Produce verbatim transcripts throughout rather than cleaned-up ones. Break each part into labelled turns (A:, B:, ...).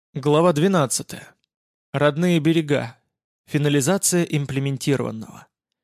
A: Глава двенадцатая. Родные берега. Финализация имплементированного.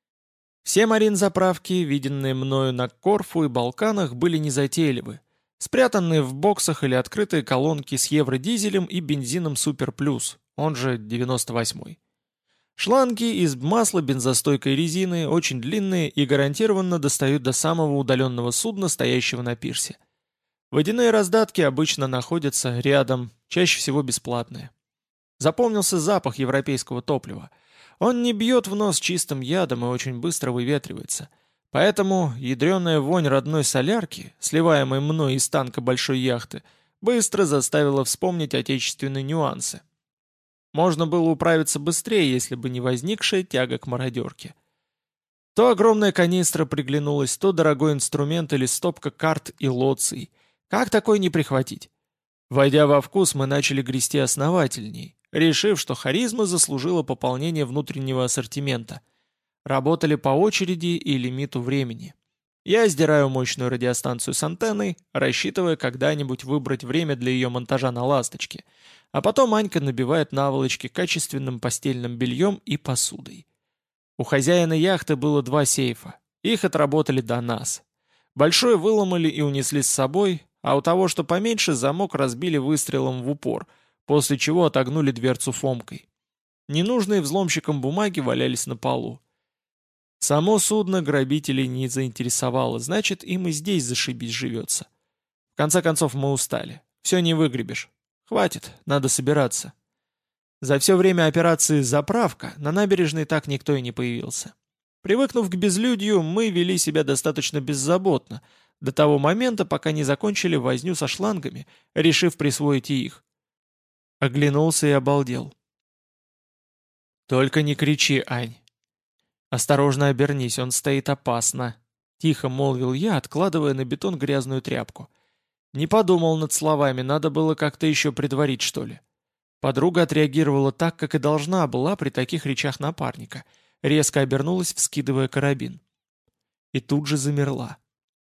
A: Все марин-заправки, виденные мною на Корфу и Балканах, были незатейливы. Спрятанные в боксах или открытые колонки с евродизелем и бензином Супер Плюс, он же девяносто восьмой. Шланги из масла бензостойкой резины, очень длинные и гарантированно достают до самого удаленного судна, стоящего на пирсе. Водяные раздатки обычно находятся рядом, чаще всего бесплатные. Запомнился запах европейского топлива. Он не бьет в нос чистым ядом и очень быстро выветривается. Поэтому ядреная вонь родной солярки, сливаемой мной из танка большой яхты, быстро заставила вспомнить отечественные нюансы. Можно было управиться быстрее, если бы не возникшая тяга к мародерке. То огромная канистра приглянулась, то дорогой инструмент или стопка карт и лоций. Как такой не прихватить? Войдя во вкус, мы начали грести основательней, решив, что харизма заслужила пополнение внутреннего ассортимента. Работали по очереди и лимиту времени. Я сдираю мощную радиостанцию с антенной, рассчитывая когда-нибудь выбрать время для ее монтажа на «Ласточке», а потом Анька набивает наволочки качественным постельным бельем и посудой. У хозяина яхты было два сейфа. Их отработали до нас. Большой выломали и унесли с собой, а у того, что поменьше, замок разбили выстрелом в упор, после чего отогнули дверцу фомкой. Ненужные взломщикам бумаги валялись на полу. Само судно грабителей не заинтересовало, значит, им и здесь зашибись живется. В конце концов, мы устали. Все не выгребешь. Хватит, надо собираться. За все время операции «Заправка» на набережной так никто и не появился. Привыкнув к безлюдью, мы вели себя достаточно беззаботно, до того момента, пока не закончили возню со шлангами, решив присвоить и их. Оглянулся и обалдел. «Только не кричи, Ань. Осторожно обернись, он стоит опасно», — тихо молвил я, откладывая на бетон грязную тряпку. Не подумал над словами, надо было как-то еще предварить, что ли. Подруга отреагировала так, как и должна была при таких речах напарника. Резко обернулась, вскидывая карабин. И тут же замерла.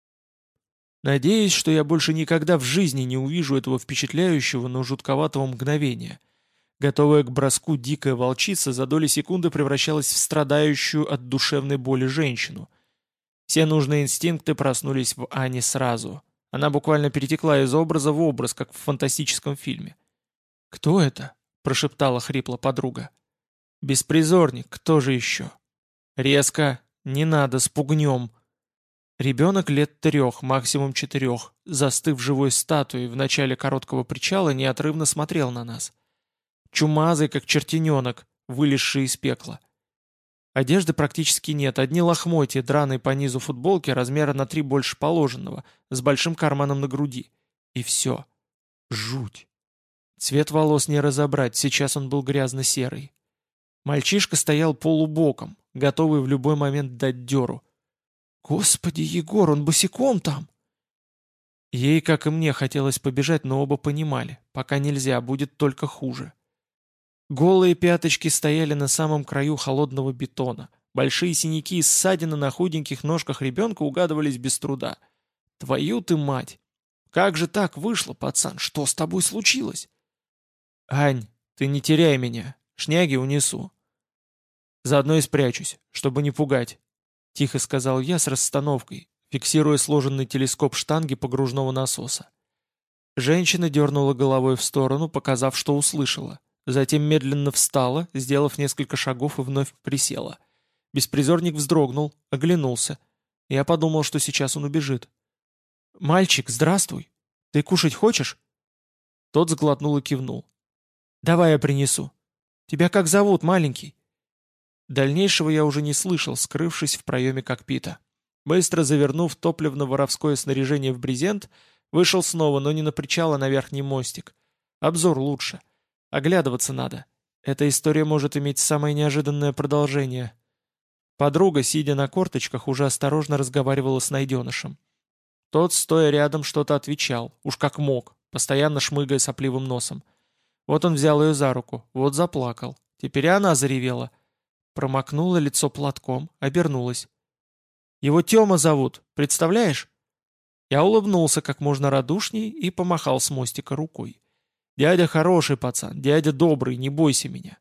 A: Надеюсь, что я больше никогда в жизни не увижу этого впечатляющего, но жутковатого мгновения. Готовая к броску дикая волчица за доли секунды превращалась в страдающую от душевной боли женщину. Все нужные инстинкты проснулись в Ане сразу. Она буквально перетекла из образа в образ, как в фантастическом фильме. «Кто это?» — прошептала хрипло подруга. «Беспризорник, кто же еще?» «Резко, не надо, спугнем». Ребенок лет трех, максимум четырех, застыв живой статуей в начале короткого причала, неотрывно смотрел на нас. Чумазый, как чертененок, вылезший из пекла. Одежды практически нет, одни лохмотья, драные по низу футболки, размера на три больше положенного, с большим карманом на груди. И все. Жуть. Цвет волос не разобрать, сейчас он был грязно-серый. Мальчишка стоял полубоком, готовый в любой момент дать дёру. «Господи, Егор, он босиком там!» Ей, как и мне, хотелось побежать, но оба понимали. Пока нельзя, будет только хуже. Голые пяточки стояли на самом краю холодного бетона. Большие синяки и ссадины на худеньких ножках ребенка угадывались без труда. «Твою ты мать! Как же так вышло, пацан? Что с тобой случилось?» «Ань, ты не теряй меня. Шняги унесу. Заодно и спрячусь, чтобы не пугать», — тихо сказал я с расстановкой, фиксируя сложенный телескоп штанги погружного насоса. Женщина дернула головой в сторону, показав, что услышала. Затем медленно встала, сделав несколько шагов и вновь присела. Беспризорник вздрогнул, оглянулся. Я подумал, что сейчас он убежит. «Мальчик, здравствуй. Ты кушать хочешь?» Тот сглотнул и кивнул. «Давай я принесу. Тебя как зовут, маленький?» Дальнейшего я уже не слышал, скрывшись в проеме кокпита. Быстро завернув топливно-воровское снаряжение в брезент, вышел снова, но не на причал, а на верхний мостик. Обзор лучше. Оглядываться надо. Эта история может иметь самое неожиданное продолжение. Подруга, сидя на корточках, уже осторожно разговаривала с найденышем. Тот, стоя рядом, что-то отвечал, уж как мог, постоянно шмыгая сопливым носом. Вот он взял ее за руку, вот заплакал. Теперь и она заревела. Промокнула лицо платком, обернулась. «Его Тёма зовут, представляешь?» Я улыбнулся как можно радушней и помахал с мостика рукой. Дядя хороший пацан, дядя добрый, не бойся меня.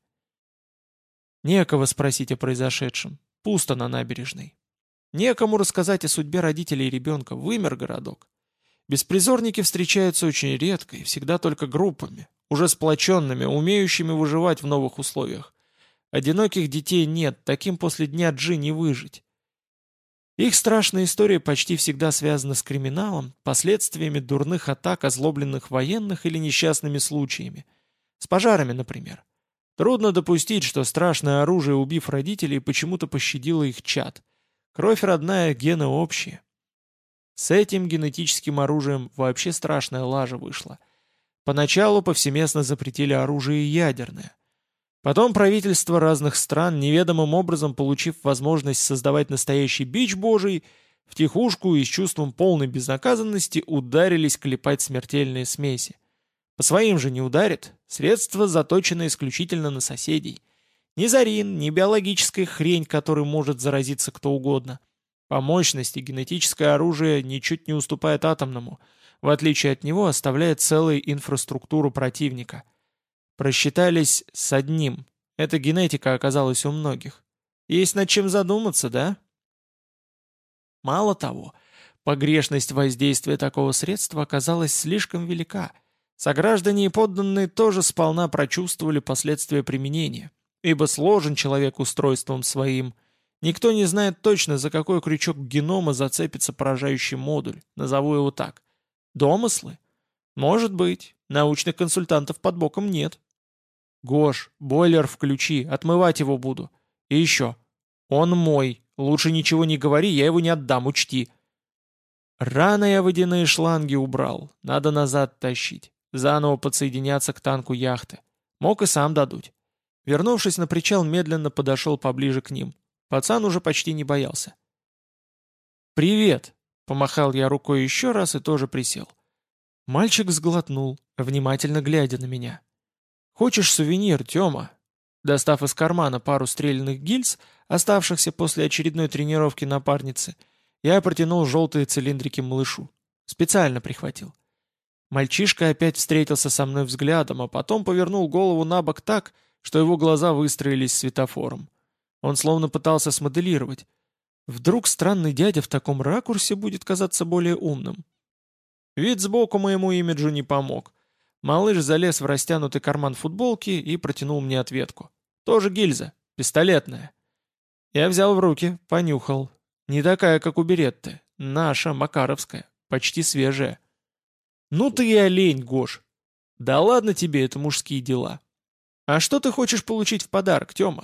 A: Некого спросить о произошедшем. Пусто на набережной. Некому рассказать о судьбе родителей и ребенка. Вымер городок. Беспризорники встречаются очень редко и всегда только группами, уже сплоченными, умеющими выживать в новых условиях. Одиноких детей нет, таким после дня Джи не выжить. Их страшная история почти всегда связана с криминалом, последствиями дурных атак озлобленных военных или несчастными случаями. С пожарами, например. Трудно допустить, что страшное оружие, убив родителей, почему-то пощадило их чад. Кровь родная, гены общие. С этим генетическим оружием вообще страшная лажа вышла. Поначалу повсеместно запретили оружие ядерное. Потом правительства разных стран, неведомым образом получив возможность создавать настоящий бич божий, втихушку и с чувством полной безнаказанности ударились клепать смертельные смеси. По своим же не ударит, средства заточены исключительно на соседей. Ни зарин, ни биологическая хрень, которой может заразиться кто угодно. По мощности генетическое оружие ничуть не уступает атомному, в отличие от него оставляет целую инфраструктуру противника. Просчитались с одним. Эта генетика оказалась у многих. Есть над чем задуматься, да? Мало того, погрешность воздействия такого средства оказалась слишком велика. Сограждане и подданные тоже сполна прочувствовали последствия применения, ибо сложен человек устройством своим. Никто не знает точно, за какой крючок генома зацепится поражающий модуль, назову его так. Домыслы? Может быть, научных консультантов под боком нет. Гош, бойлер включи, отмывать его буду. И еще. Он мой, лучше ничего не говори, я его не отдам, учти. Рано я водяные шланги убрал, надо назад тащить. Заново подсоединяться к танку яхты. Мог и сам додуть. Вернувшись на причал, медленно подошел поближе к ним. Пацан уже почти не боялся. «Привет!» — помахал я рукой еще раз и тоже присел. Мальчик сглотнул, внимательно глядя на меня. «Хочешь сувенир, Тёма?» Достав из кармана пару стрелянных гильз, оставшихся после очередной тренировки напарницы, я протянул желтые цилиндрики малышу. Специально прихватил. Мальчишка опять встретился со мной взглядом, а потом повернул голову на бок так, что его глаза выстроились светофором. Он словно пытался смоделировать. Вдруг странный дядя в таком ракурсе будет казаться более умным. Вид сбоку моему имиджу не помог. Малыш залез в растянутый карман футболки и протянул мне ответку. Тоже гильза, пистолетная. Я взял в руки, понюхал. Не такая, как у Беретты. Наша, макаровская, почти свежая. «Ну ты и олень, Гош!» «Да ладно тебе, это мужские дела!» «А что ты хочешь получить в подарок, Тёма?»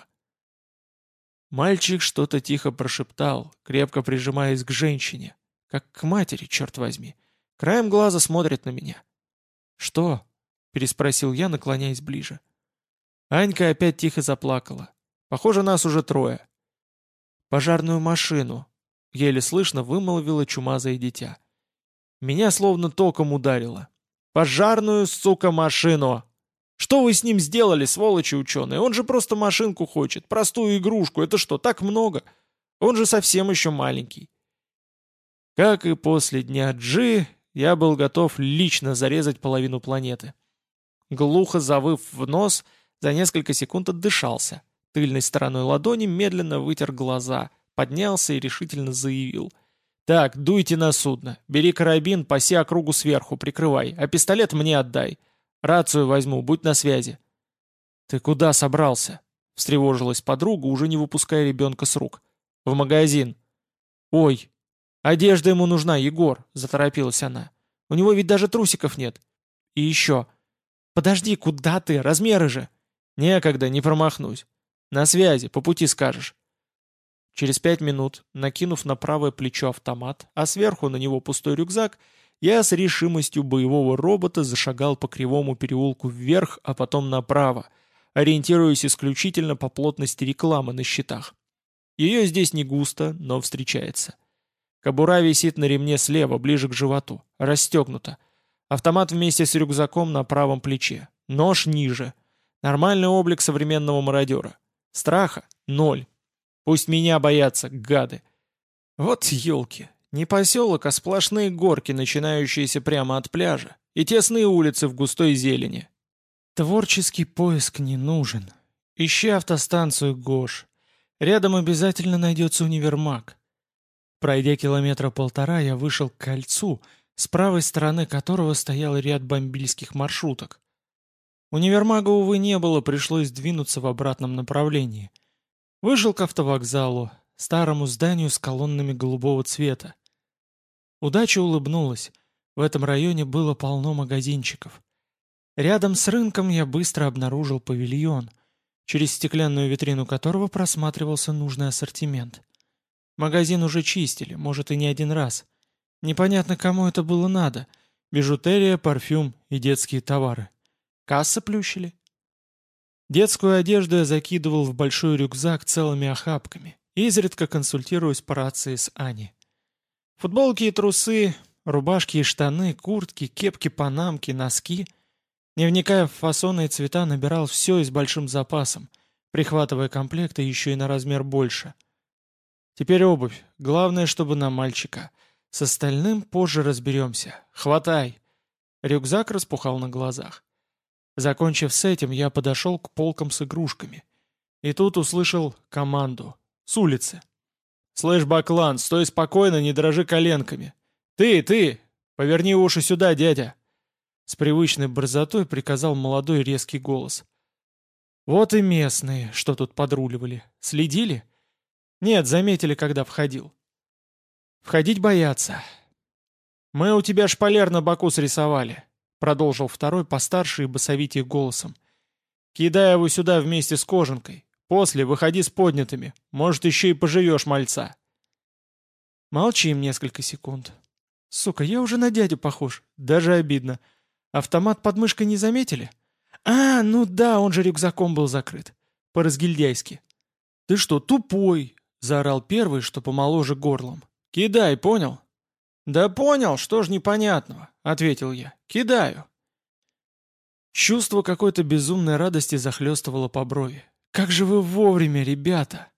A: Мальчик что-то тихо прошептал, крепко прижимаясь к женщине. Как к матери, черт возьми. Краем глаза смотрит на меня. «Что?» — переспросил я, наклоняясь ближе. Анька опять тихо заплакала. Похоже, нас уже трое. «Пожарную машину», — еле слышно вымолвило чумазое дитя. Меня словно током ударило. «Пожарную, сука, машину! Что вы с ним сделали, сволочи ученые? Он же просто машинку хочет, простую игрушку. Это что, так много? Он же совсем еще маленький». Как и после дня Джи, я был готов лично зарезать половину планеты. Глухо завыв в нос, за несколько секунд отдышался. Тыльной стороной ладони медленно вытер глаза, поднялся и решительно заявил. «Так, дуйте на судно. Бери карабин, паси округу сверху, прикрывай, а пистолет мне отдай. Рацию возьму, будь на связи». «Ты куда собрался?» — встревожилась подруга, уже не выпуская ребенка с рук. «В магазин». «Ой, одежда ему нужна, Егор», — заторопилась она. «У него ведь даже трусиков нет. И еще. Подожди, куда ты? Размеры же». «Некогда, не промахнусь. На связи, по пути скажешь». Через пять минут, накинув на правое плечо автомат, а сверху на него пустой рюкзак, я с решимостью боевого робота зашагал по кривому переулку вверх, а потом направо, ориентируясь исключительно по плотности рекламы на щитах. Ее здесь не густо, но встречается. Кобура висит на ремне слева, ближе к животу, расстегнута. Автомат вместе с рюкзаком на правом плече. Нож ниже. Нормальный облик современного мародера. Страха — ноль. Пусть меня боятся, гады. Вот елки. Не поселок, а сплошные горки, начинающиеся прямо от пляжа, и тесные улицы в густой зелени. Творческий поиск не нужен. Ищи автостанцию Гош. Рядом обязательно найдется универмаг. Пройдя километра полтора, я вышел к кольцу, с правой стороны которого стоял ряд бомбильских маршруток. Универмага, увы, не было, пришлось двинуться в обратном направлении. Вышел к автовокзалу, старому зданию с колоннами голубого цвета. Удача улыбнулась. В этом районе было полно магазинчиков. Рядом с рынком я быстро обнаружил павильон, через стеклянную витрину которого просматривался нужный ассортимент. Магазин уже чистили, может и не один раз. Непонятно, кому это было надо. Бижутерия, парфюм и детские товары. Касса плющили. Детскую одежду я закидывал в большой рюкзак целыми охапками, изредка консультируясь по рации с Аней. Футболки и трусы, рубашки и штаны, куртки, кепки, панамки, носки. Не вникая в фасоны и цвета, набирал все и с большим запасом, прихватывая комплекты еще и на размер больше. Теперь обувь. Главное, чтобы на мальчика. С остальным позже разберемся. Хватай. Рюкзак распухал на глазах. Закончив с этим, я подошел к полкам с игрушками. И тут услышал команду. С улицы. «Слышь, Баклан, стой спокойно, не дрожи коленками. Ты, ты! Поверни уши сюда, дядя!» С привычной борзотой приказал молодой резкий голос. Вот и местные, что тут подруливали. Следили? Нет, заметили, когда входил. Входить боятся. «Мы у тебя шпалер на боку срисовали», — продолжил второй постарше и басовитее голосом. «Кидай его сюда вместе с кожанкой. После выходи с поднятыми. Может, еще и поживешь мальца». Молчим несколько секунд. Сука, я уже на дядю похож. Даже обидно. Автомат под мышкой не заметили? А, ну да, он же рюкзаком был закрыт. По-разгильдяйски. «Ты что, тупой?» — заорал первый, что помоложе горлом. «Кидай, понял?» «Да понял, что ж непонятного?» — ответил я. «Кидаю». Чувство какой-то безумной радости захлестывало по брови. «Как же вы вовремя, ребята!»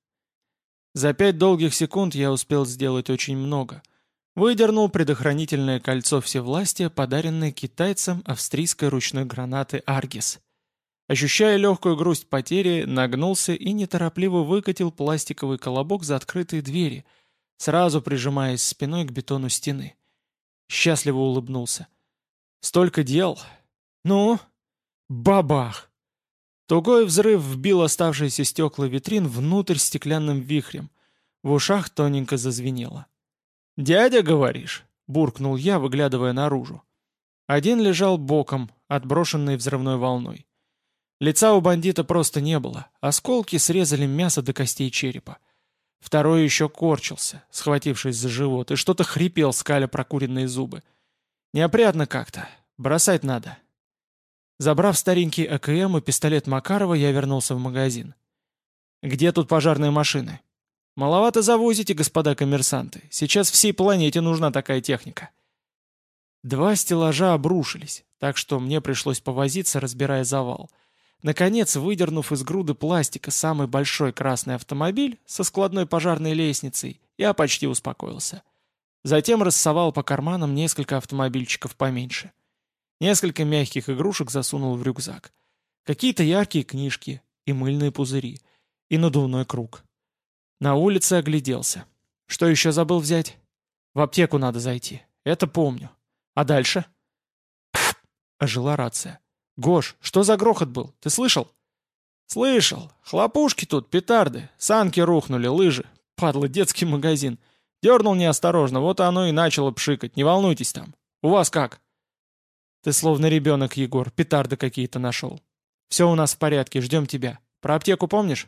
A: За пять долгих секунд я успел сделать очень много. Выдернул предохранительное кольцо всевластия, подаренное китайцам австрийской ручной гранаты «Аргис». Ощущая легкую грусть потери, нагнулся и неторопливо выкатил пластиковый колобок за открытые двери, сразу прижимаясь спиной к бетону стены. Счастливо улыбнулся. «Столько дел! Ну?» Бабах! Тугой взрыв вбил оставшиеся стекла витрин внутрь стеклянным вихрем. В ушах тоненько зазвенело. «Дядя, говоришь?» — буркнул я, выглядывая наружу. Один лежал боком, отброшенный взрывной волной. Лица у бандита просто не было, осколки срезали мясо до костей черепа. Второй еще корчился, схватившись за живот, и что-то хрипел, скаля прокуренные зубы. Неопрятно как-то, бросать надо. Забрав старенький А К М и пистолет Макарова, я вернулся в магазин. «Где тут пожарные машины?» «Маловато завозите, господа коммерсанты. Сейчас всей планете нужна такая техника». Два стеллажа обрушились, так что мне пришлось повозиться, разбирая завал. Наконец, выдернув из груды пластика самый большой красный автомобиль со складной пожарной лестницей, я почти успокоился. Затем рассовал по карманам несколько автомобильчиков поменьше. Несколько мягких игрушек засунул в рюкзак. Какие-то яркие книжки и мыльные пузыри, и надувной круг. На улице огляделся. Что еще забыл взять? В аптеку надо зайти. Это помню. А дальше? Пфф, ожила рация. «Гош, что за грохот был? Ты слышал?» «Слышал. Хлопушки тут, петарды. Санки рухнули, лыжи. Падла, детский магазин. Дернул неосторожно, вот оно и начало пшикать. Не волнуйтесь там. У вас как?» «Ты словно ребенок, Егор, петарды какие-то нашел. Все у нас в порядке, ждем тебя. Про аптеку помнишь?»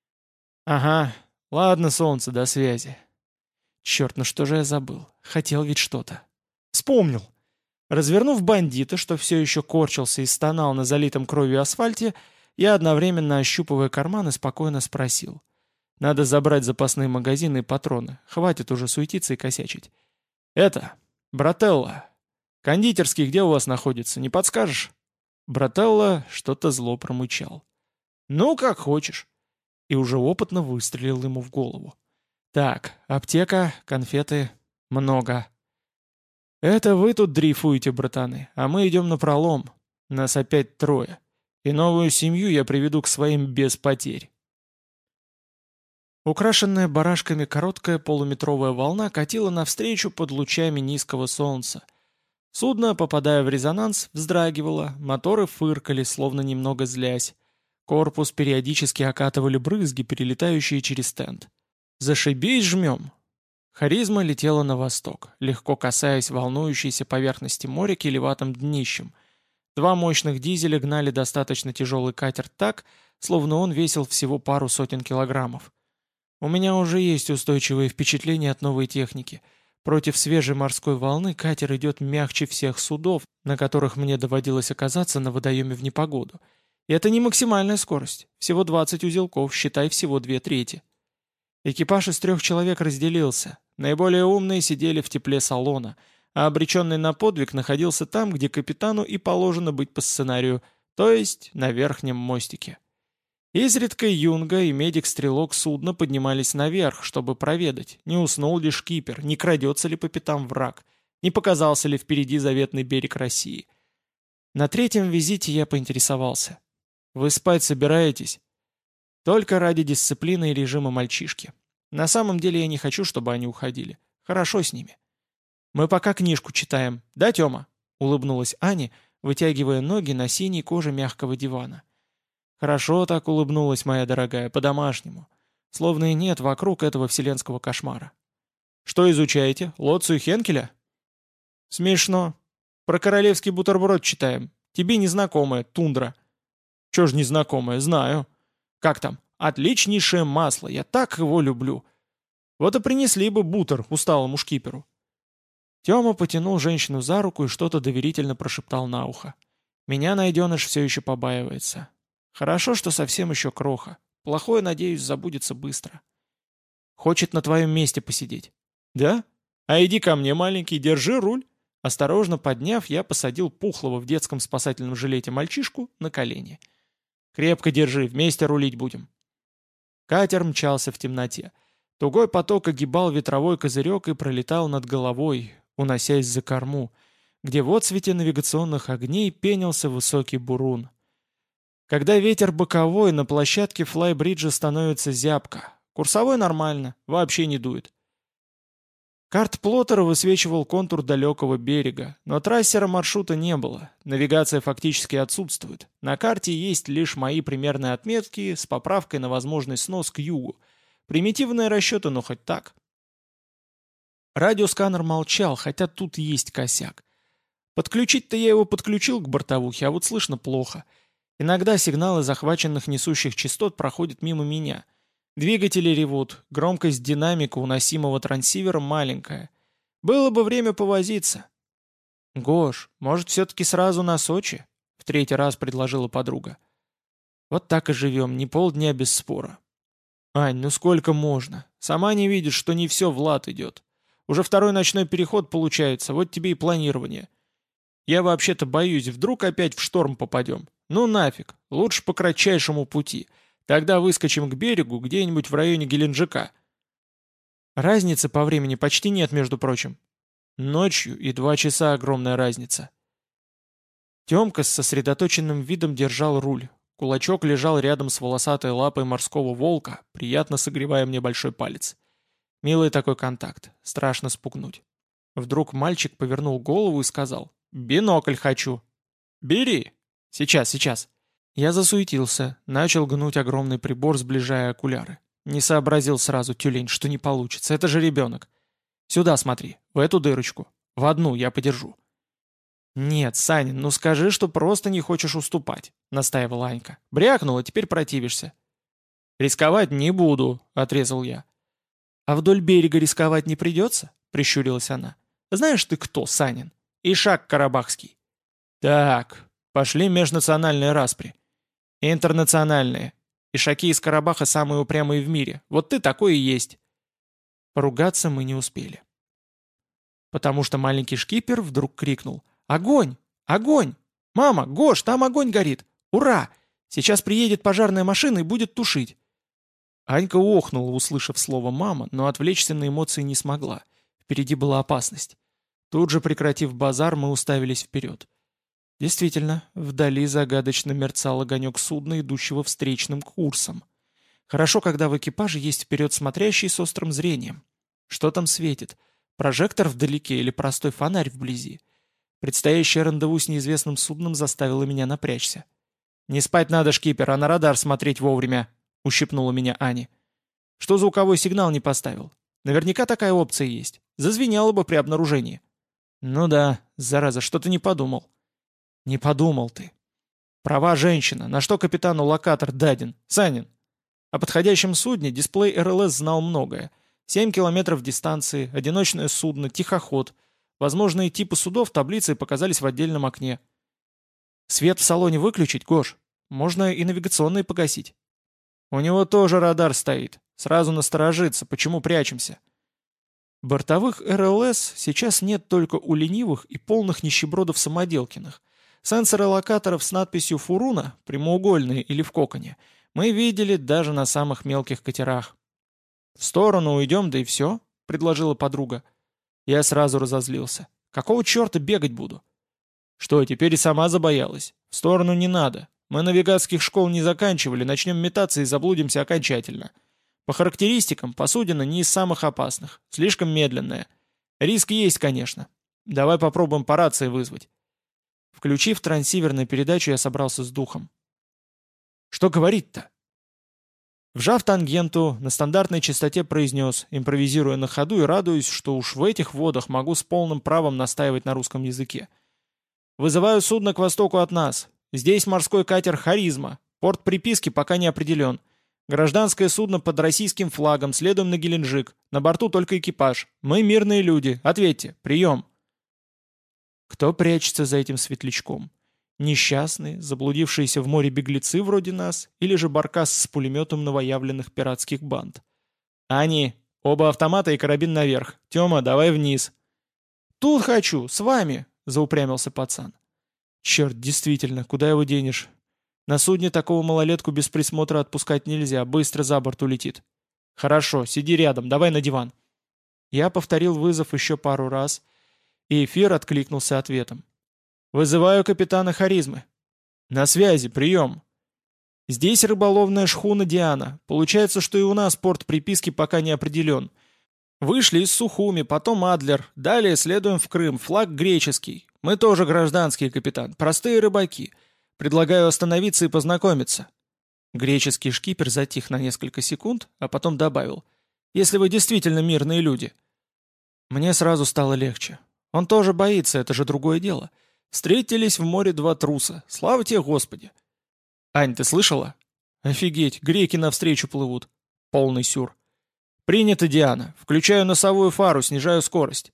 A: «Ага. Ладно, солнце, до связи». Черт, ну что же я забыл? Хотел ведь что-то. Вспомнил. Развернув бандита, что все еще корчился и стонал на залитом кровью асфальте, я одновременно, ощупывая карманы, спокойно спросил. «Надо забрать запасные магазины и патроны. Хватит уже суетиться и косячить. Это, брателло. Кондитерский где у вас находится, не подскажешь?» Брателло что-то зло промычал. «Ну, как хочешь». И уже опытно выстрелил ему в голову. «Так, аптека, конфеты, много». «Это вы тут дрейфуете, братаны, а мы идем напролом. Нас опять трое. И новую семью я приведу к своим без потерь. Украшенная барашками короткая полуметровая волна катила навстречу под лучами низкого солнца. Судно, попадая в резонанс, вздрагивало, моторы фыркали, словно немного злясь. Корпус периодически окатывали брызги, перелетающие через тент. «Зашибись, жмем!» Харизма летела на восток, легко касаясь волнующейся поверхности моря килеватым днищем. Два мощных дизеля гнали достаточно тяжелый катер так, словно он весил всего пару сотен килограммов. У меня уже есть устойчивые впечатления от новой техники. Против свежей морской волны катер идет мягче всех судов, на которых мне доводилось оказаться на водоеме в непогоду. И это не максимальная скорость. Всего двадцать узелков, считай, всего две трети. Экипаж из трех человек разделился. Наиболее умные сидели в тепле салона, а обреченный на подвиг находился там, где капитану и положено быть по сценарию, то есть на верхнем мостике. Изредка Юнга и медик-стрелок судна поднимались наверх, чтобы проведать, не уснул ли шкипер, не крадется ли по пятам враг, не показался ли впереди заветный берег России. На третьем визите я поинтересовался. «Вы спать собираетесь?» Только ради дисциплины и режима мальчишки. На самом деле я не хочу, чтобы они уходили. Хорошо с ними. «Мы пока книжку читаем. Да, Тёма?» — улыбнулась Аня, вытягивая ноги на синей коже мягкого дивана. Хорошо так улыбнулась моя дорогая, по-домашнему. Словно и нет вокруг этого вселенского кошмара. «Что изучаете? Лоцию Хенкеля?» «Смешно. Про королевский бутерброд читаем. Тебе незнакомая, тундра». «Чё ж незнакомая? Знаю». «Как там? Отличнейшее масло. Я так его люблю». «Вот и принесли бы бутер усталому шкиперу». Тёма потянул женщину за руку и что-то доверительно прошептал на ухо. «Меня найденыш все еще побаивается. Хорошо, что совсем еще кроха. Плохое, надеюсь, забудется быстро. Хочет на твоем месте посидеть». «Да? А иди ко мне, маленький, держи руль». Осторожно подняв, я посадил пухлого в детском спасательном жилете мальчишку на колени. «Крепко держи, вместе рулить будем». Катер мчался в темноте. Тугой поток огибал ветровой козырек и пролетал над головой, уносясь за корму, где в отсвете навигационных огней пенился высокий бурун. Когда ветер боковой, на площадке флайбриджа становится зябко. Курсовой нормально, вообще не дует. Карт-плоттер высвечивал контур далекого берега, но трассера маршрута не было, навигация фактически отсутствует. На карте есть лишь мои примерные отметки с поправкой на возможный снос к югу. Примитивные расчеты, но хоть так. Радиосканер молчал, хотя тут есть косяк. Подключить-то я его подключил к бортовухе, а вот слышно плохо. Иногда сигналы захваченных несущих частот проходят мимо меня. Двигатели ревут, громкость динамика уносимого трансивера маленькая. Было бы время повозиться. «Гош, может, все-таки сразу на Сочи?» — в третий раз предложила подруга. «Вот так и живем, не полдня без спора». «Ань, ну сколько можно? Сама не видишь, что не все в лад идет. Уже второй ночной переход получается, вот тебе и планирование. Я вообще-то боюсь, вдруг опять в шторм попадем. Ну нафиг, лучше по кратчайшему пути». Тогда выскочим к берегу где-нибудь в районе Геленджика. Разницы по времени почти нет, между прочим. Ночью и два часа огромная разница. Тёмка с сосредоточенным видом держал руль. Кулачок лежал рядом с волосатой лапой морского волка, приятно согревая мне большой палец. Милый такой контакт, страшно спугнуть. Вдруг мальчик повернул голову и сказал: «Бинокль хочу». «Бери». «Сейчас, сейчас». Я засуетился, начал гнуть огромный прибор, сближая окуляры. Не сообразил сразу, тюлень, что не получится, это же ребенок. «Сюда смотри, в эту дырочку. В одну я подержу». «Нет, Санин, ну скажи, что просто не хочешь уступать», — настаивала Анька. «Брякнула, теперь противишься». «Рисковать не буду», — отрезал я. «А вдоль берега рисковать не придется?» — прищурилась она. «Знаешь ты кто, Санин? Ишак Карабахский». «Так, пошли межнациональные распри». «Интернациональные. Ишаки из Карабаха самые упрямые в мире. Вот ты такой и есть». Поругаться мы не успели. Потому что маленький шкипер вдруг крикнул: «Огонь! Огонь! Мама, Гош, там огонь горит! Ура! Сейчас приедет пожарная машина и будет тушить!» Анька охнула, услышав слово «мама», но отвлечься на эмоции не смогла. Впереди была опасность. Тут же, прекратив базар, мы уставились вперед. Действительно, вдали загадочно мерцал огонек судна, идущего встречным курсом. Хорошо, когда в экипаже есть вперед смотрящий с острым зрением. Что там светит? Прожектор вдалеке или простой фонарь вблизи? Предстоящее рандеву с неизвестным судном заставило меня напрячься. «Не спать надо, шкипер, а на радар смотреть вовремя», — ущипнула меня Ани. «Что звуковой сигнал не поставил? Наверняка такая опция есть. Зазвенело бы при обнаружении». «Ну да, зараза, что-то не подумал». «Не подумал ты. Права женщина, на что капитану локатор даден? Санин». О подходящем судне дисплей эр эл эс знал многое. Семь километров дистанции, одиночное судно, тихоход. Возможные типы судов таблицей показались в отдельном окне. «Свет в салоне выключить, Гош? Можно и навигационный погасить». «У него тоже радар стоит. Сразу насторожиться, почему прячемся». Бортовых эр эл эс сейчас нет только у ленивых и полных нищебродов самоделкиных. Сенсоры локаторов с надписью «Фуруна», прямоугольные или в коконе, мы видели даже на самых мелких катерах. «В сторону уйдем, да и все», — предложила подруга. Я сразу разозлился. «Какого черта бегать буду?» «Что, теперь и сама забоялась? В сторону не надо. Мы навигатских школ не заканчивали, начнем метаться и заблудимся окончательно. По характеристикам, посудина не из самых опасных, слишком медленная. Риск есть, конечно. Давай попробуем по рации вызвать». Включив трансиверную передачу, я собрался с духом. «Что говорить-то?» Вжав тангенту, на стандартной частоте произнес, импровизируя на ходу и радуясь, что уж в этих водах могу с полным правом настаивать на русском языке. «Вызываю судно к востоку от нас. Здесь морской катер «Харизма». Порт приписки пока не определен. Гражданское судно под российским флагом, следуем на Геленджик. На борту только экипаж. Мы мирные люди. Ответьте. Прием». Кто прячется за этим светлячком? Несчастные, заблудившиеся в море беглецы вроде нас, или же баркас с пулеметом новоявленных пиратских банд? «Ани, оба автомата и карабин наверх. Тёма, давай вниз». «Тут хочу, с вами», — заупрямился пацан. «Черт, действительно, куда его денешь? На судне такого малолетку без присмотра отпускать нельзя, быстро за борт улетит». «Хорошо, сиди рядом, давай на диван». Я повторил вызов еще пару раз, и эфир откликнулся ответом. «Вызываю капитана Харизмы». «На связи, прием». «Здесь рыболовная шхуна «Диана». Получается, что и у нас порт приписки пока не определен. Вышли из Сухуми, потом Адлер. Далее следуем в Крым, флаг греческий. Мы тоже гражданские, капитан, простые рыбаки. Предлагаю остановиться и познакомиться». Греческий шкипер затих на несколько секунд, а потом добавил. «Если вы действительно мирные люди». Мне сразу стало легче. Он тоже боится, это же другое дело. Встретились в море два труса. Слава тебе, Господи. «Ань, ты слышала?» «Офигеть, греки навстречу плывут». Полный сюр. «Принято, Диана. Включаю носовую фару, снижаю скорость».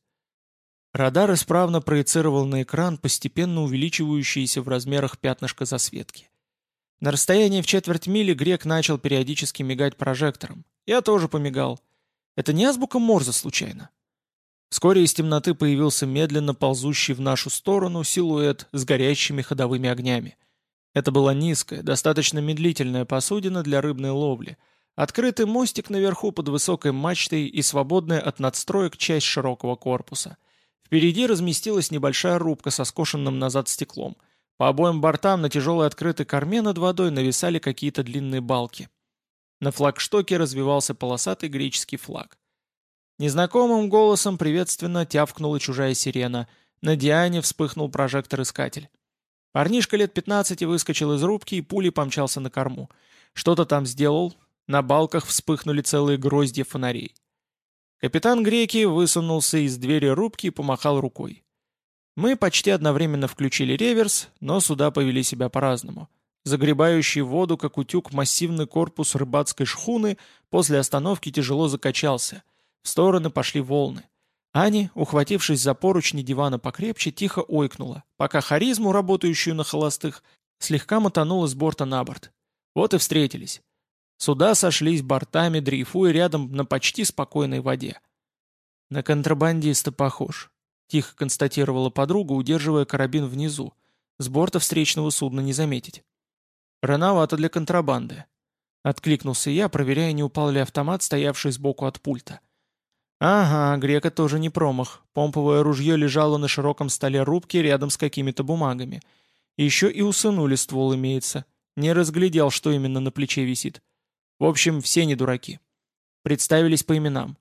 A: Радар исправно проецировал на экран постепенно увеличивающееся в размерах пятнышко засветки. На расстоянии в четверть мили грек начал периодически мигать прожектором. Я тоже помигал. Это не азбука Морзе случайно? Вскоре из темноты появился медленно ползущий в нашу сторону силуэт с горящими ходовыми огнями. Это была низкая, достаточно медлительная посудина для рыбной ловли, открытый мостик наверху под высокой мачтой и свободная от надстроек часть широкого корпуса. Впереди разместилась небольшая рубка со скошенным назад стеклом. По обоим бортам на тяжелой открытой корме над водой нависали какие-то длинные балки. На флагштоке развивался полосатый греческий флаг. Незнакомым голосом приветственно тявкнула чужая сирена. На Диане вспыхнул прожектор-искатель. Парнишка лет пятнадцати выскочил из рубки и пулей помчался на корму. Что-то там сделал. На балках вспыхнули целые гроздья фонарей. Капитан Греки высунулся из двери рубки и помахал рукой. Мы почти одновременно включили реверс, но суда повели себя по-разному. Загребающий воду, как утюг, массивный корпус рыбацкой шхуны после остановки тяжело закачался. В стороны пошли волны. Ани, ухватившись за поручни дивана покрепче, тихо ойкнула, пока Харизму, работающую на холостых, слегка мотанула с борта на борт. Вот и встретились. Суда сошлись бортами, дрейфуя рядом на почти спокойной воде. «На контрабандиста похож», — тихо констатировала подруга, удерживая карабин внизу. С борта встречного судна не заметить. «Рановато для контрабанды», — откликнулся я, проверяя, не упал ли автомат, стоявший сбоку от пульта. «Ага, грека тоже не промах. Помповое ружье лежало на широком столе рубки рядом с какими-то бумагами. Еще и у сынули ствол имеется. Не разглядел, что именно на плече висит. В общем, все не дураки. Представились по именам.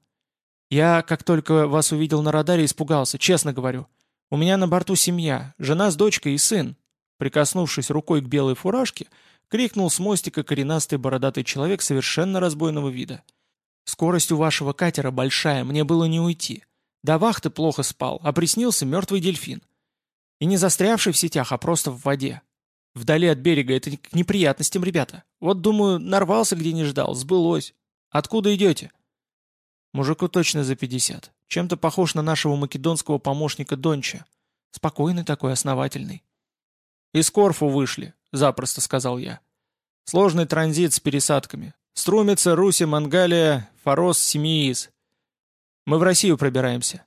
A: Я, как только вас увидел на радаре, испугался, честно говорю. У меня на борту семья, жена с дочкой и сын. Прикоснувшись рукой к белой фуражке, крикнул с мостика коренастый бородатый человек совершенно разбойного вида. «Скорость у вашего катера большая, мне было не уйти. До вахты плохо спал, а приснился мертвый дельфин. И не застрявший в сетях, а просто в воде. Вдали от берега, это к неприятностям, ребята. Вот, думаю, нарвался где не ждал, сбылось. Откуда идете?» Мужику точно за пятьдесят. Чем-то похож на нашего македонского помощника Донча. Спокойный такой, основательный. «Из Корфу вышли», — запросто сказал я. «Сложный транзит с пересадками. Струмица, Руси, Монгалия, Фарос, Семиис. Мы в Россию пробираемся».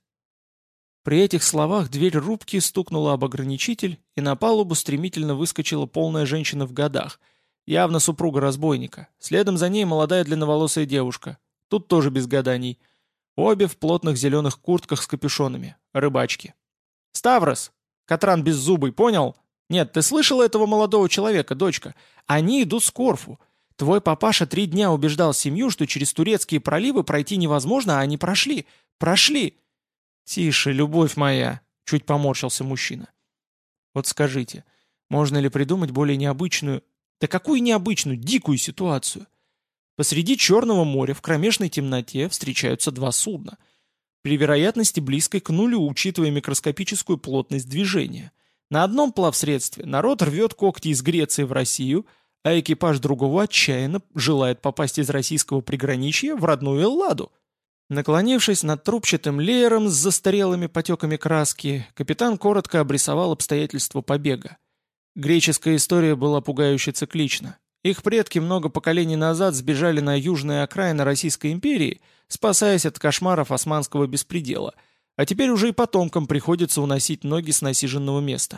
A: При этих словах дверь рубки стукнула об ограничитель, и на палубу стремительно выскочила полная женщина в годах, явно супруга разбойника. Следом за ней молодая длинноволосая девушка. Тут тоже без гаданий. Обе в плотных зеленых куртках с капюшонами. Рыбачки. «Ставрос! Катран беззубый, понял? Нет, ты слышала этого молодого человека, дочка? Они идут с Корфу. Твой папаша три дня убеждал семью, что через турецкие проливы пройти невозможно, а они прошли. Прошли!» «Тише, любовь моя!» — чуть поморщился мужчина. «Вот скажите, можно ли придумать более необычную, да какую необычную, дикую ситуацию? Посреди Черного моря в кромешной темноте встречаются два судна. При вероятности близкой к нулю, учитывая микроскопическую плотность движения. На одном плавсредстве народ рвет когти из Греции в Россию, а экипаж другого отчаянно желает попасть из российского приграничья в родную Элладу». Наклонившись над трубчатым леером с застарелыми потеками краски, капитан коротко обрисовал обстоятельства побега. Греческая история была пугающе циклична. Их предки много поколений назад сбежали на южные окраины Российской империи, спасаясь от кошмаров османского беспредела, а теперь уже и потомкам приходится уносить ноги с насиженного места.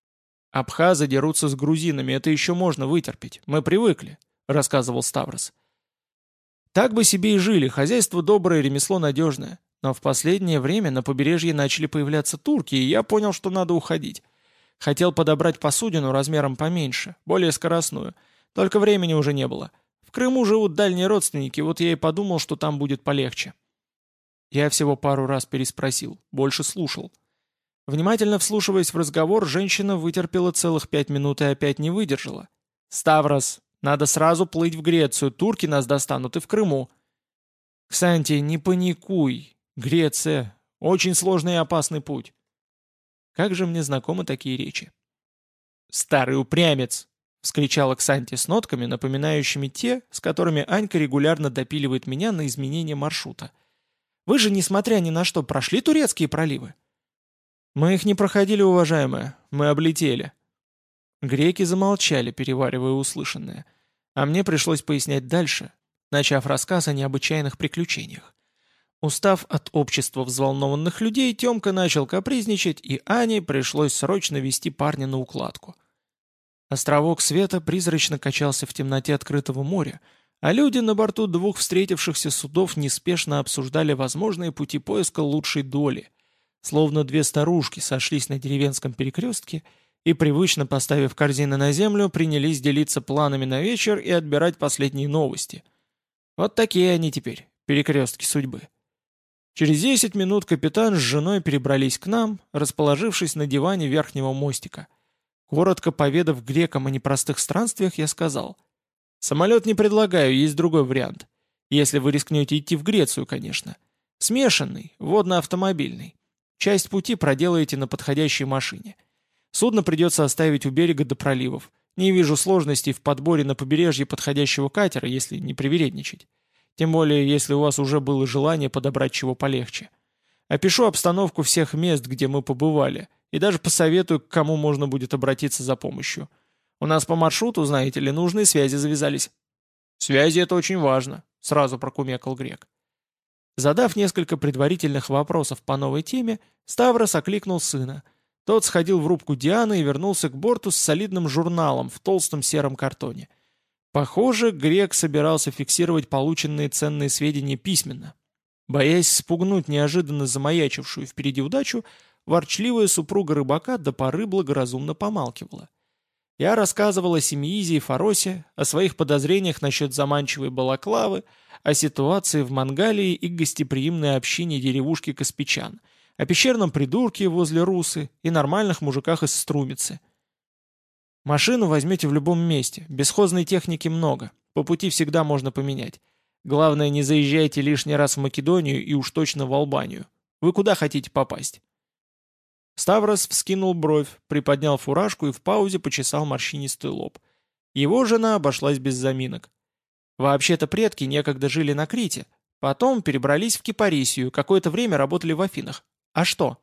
A: «Абхазы дерутся с грузинами, это еще можно вытерпеть, мы привыкли», — рассказывал Ставрос. «Так бы себе и жили, хозяйство доброе, ремесло надежное. Но в последнее время на побережье начали появляться турки, и я понял, что надо уходить. Хотел подобрать посудину размером поменьше, более скоростную. Только времени уже не было. В Крыму живут дальние родственники, вот я и подумал, что там будет полегче». Я всего пару раз переспросил, больше слушал. Внимательно вслушиваясь в разговор, женщина вытерпела целых пять минут и опять не выдержала. «Ставрос, надо сразу плыть в Грецию, турки нас достанут и в Крыму». «Ксантий, не паникуй. Греция. Очень сложный и опасный путь». Как же мне знакомы такие речи. «Старый упрямец!» — вскричала Ксантий с нотками, напоминающими те, с которыми Анька регулярно допиливает меня на изменение маршрута. «Вы же, несмотря ни на что, прошли турецкие проливы?» «Мы их не проходили, уважаемая. Мы облетели». Греки замолчали, переваривая услышанное. А мне пришлось пояснять дальше, начав рассказ о необычайных приключениях. Устав от общества взволнованных людей, Тёмка начал капризничать, и Ане пришлось срочно вести парня на укладку. Островок света призрачно качался в темноте открытого моря, а люди на борту двух встретившихся судов неспешно обсуждали возможные пути поиска лучшей доли. Словно две старушки сошлись на деревенском перекрестке и, привычно поставив корзины на землю, принялись делиться планами на вечер и отбирать последние новости. Вот такие они теперь, перекрестки судьбы. Через десять минут капитан с женой перебрались к нам, расположившись на диване верхнего мостика. Коротко поведав грекам о непростых странствиях, я сказал: «Самолет не предлагаю, есть другой вариант. Если вы рискнете идти в Грецию, конечно. Смешанный, водно-автомобильный. Часть пути проделаете на подходящей машине. Судно придется оставить у берега до проливов. Не вижу сложностей в подборе на побережье подходящего катера, если не привередничать. Тем более, если у вас уже было желание подобрать чего полегче. Опишу обстановку всех мест, где мы побывали, и даже посоветую, к кому можно будет обратиться за помощью. У нас по маршруту, знаете ли, нужные связи завязались». «Связи — это очень важно», — сразу прокумекал грек. Задав несколько предварительных вопросов по новой теме, Ставрос окликнул сына. Тот сходил в рубку Дианы и вернулся к борту с солидным журналом в толстом сером картоне. Похоже, грек собирался фиксировать полученные ценные сведения письменно. Боясь спугнуть неожиданно замаячившую впереди удачу, ворчливая супруга рыбака до поры благоразумно помалкивала. Я рассказывал о Семиизе и Фаросе, о своих подозрениях насчет заманчивой балаклавы, о ситуации в Мангалии и гостеприимной общине деревушки Каспичан, о пещерном придурке возле Русы и нормальных мужиках из Струмицы. Машину возьмете в любом месте, бесхозной техники много, по пути всегда можно поменять. Главное, не заезжайте лишний раз в Македонию и уж точно в Албанию. Вы куда хотите попасть?» Ставрос вскинул бровь, приподнял фуражку и в паузе почесал морщинистый лоб. Его жена обошлась без заминок. Вообще-то предки некогда жили на Крите, потом перебрались в Кипарисию, какое-то время работали в Афинах. А что?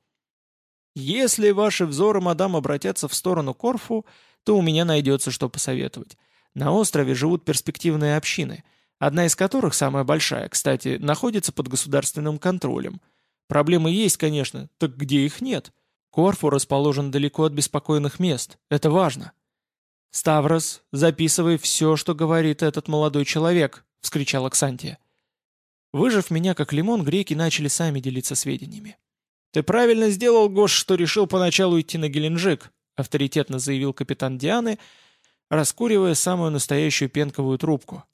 A: Если ваши взоры, мадам, обратятся в сторону Корфу, то у меня найдется что посоветовать. На острове живут перспективные общины, одна из которых, самая большая, кстати, находится под государственным контролем. Проблемы есть, конечно, так где их нет? Корфу расположен далеко от беспокойных мест, это важно. «Ставрос, записывай все, что говорит этот молодой человек», — вскричал Ксантия. Выжив меня как лимон, греки начали сами делиться сведениями. «Ты правильно сделал, Гош, что решил поначалу идти на Геленджик», — авторитетно заявил капитан Дианы, раскуривая самую настоящую пенковую трубку.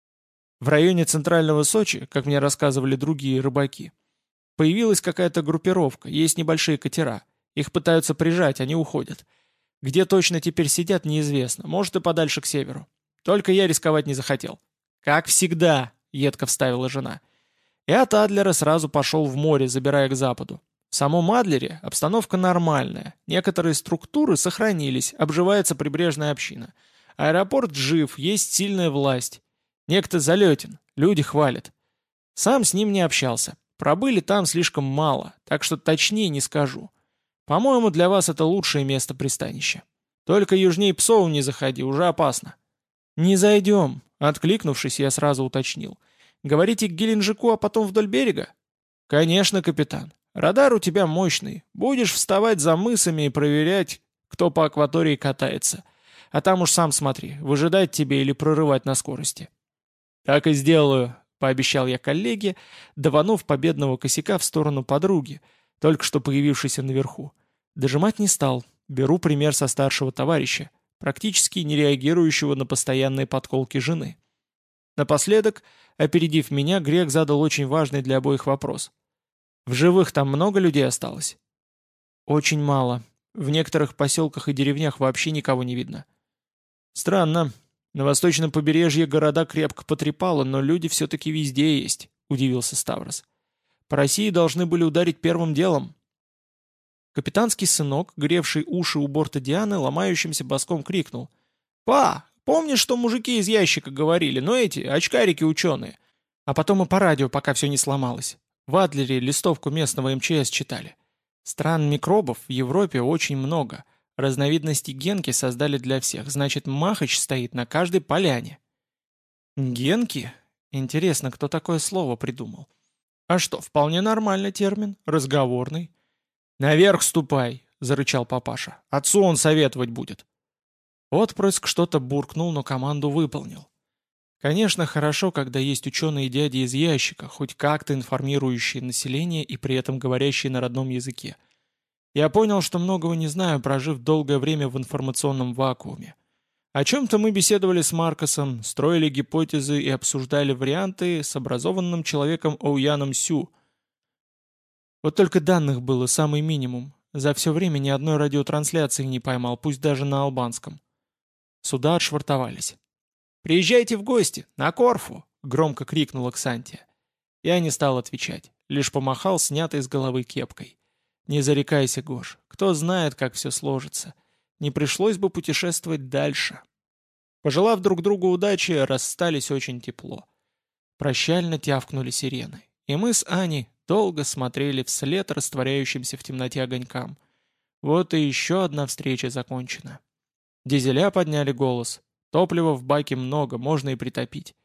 A: В районе центрального Сочи, как мне рассказывали другие рыбаки, появилась какая-то группировка, есть небольшие катера. Их пытаются прижать, они уходят. Где точно теперь сидят, неизвестно, может и подальше к северу. Только я рисковать не захотел. «Как всегда», — едко вставила жена. И от Адлера сразу пошел в море, забирая к западу. В самом Адлере обстановка нормальная, некоторые структуры сохранились, обживается прибрежная община. Аэропорт жив, есть сильная власть. Некто Залетин, люди хвалят. Сам с ним не общался, пробыли там слишком мало, так что точнее не скажу. По-моему, для вас это лучшее место пристанища. Только южнее Псоу не заходи, уже опасно». «Не зайдем», — откликнувшись, я сразу уточнил. «Говорите к Геленджику, а потом вдоль берега?» «Конечно, капитан. Радар у тебя мощный. Будешь вставать за мысами и проверять, кто по акватории катается. А там уж сам смотри, выжидать тебе или прорывать на скорости». «Так и сделаю», — пообещал я коллеге, даванув победного косяка в сторону подруги, только что появившейся наверху. Дожимать не стал, беру пример со старшего товарища, практически не реагирующего на постоянные подколки жены. Напоследок, опередив меня, грек задал очень важный для обоих вопрос. «В живых там много людей осталось?» «Очень мало. В некоторых поселках и деревнях вообще никого не видно». «Странно. На восточном побережье города крепко потрепало, но люди все-таки везде есть», — удивился Ставрос. «По России должны были ударить первым делом». Капитанский сынок, гревший уши у борта Дианы, ломающимся боском крикнул. «Па, помнишь, что мужики из ящика говорили, но эти, очкарики ученые?» А потом и по радио, пока все не сломалось. В Адлере листовку местного эм че эс читали. Стран микробов в Европе очень много. Разновидностей генки создали для всех, значит, Махач стоит на каждой поляне. Генки? Интересно, кто такое слово придумал? А что, вполне нормальный термин, разговорный. «Наверх ступай», — зарычал папаша. «Отцу он советовать будет». Отпрыск что-то буркнул, но команду выполнил. Конечно, хорошо, когда есть ученые дяди из ящика, хоть как-то информирующие население и при этом говорящие на родном языке. Я понял, что многого не знаю, прожив долгое время в информационном вакууме. О чем-то мы беседовали с Маркосом, строили гипотезы и обсуждали варианты с образованным человеком Оуяном Сю. Вот только данных было самый минимум. За все время ни одной радиотрансляции не поймал, пусть даже на албанском. Суда отшвартовались. «Приезжайте в гости, на Корфу!» — громко крикнула Ксантия. Я не стал отвечать, лишь помахал снятой с головы кепкой. «Не зарекайся, Гош, кто знает, как все сложится. Не пришлось бы путешествовать дальше». Пожелав друг другу удачи, расстались очень тепло. Прощально тявкнули сирены, и мы с Аней долго смотрели вслед растворяющимся в темноте огонькам. Вот и еще одна встреча закончена. Дизеля подняли голос. Топлива в баке много, можно и притопить.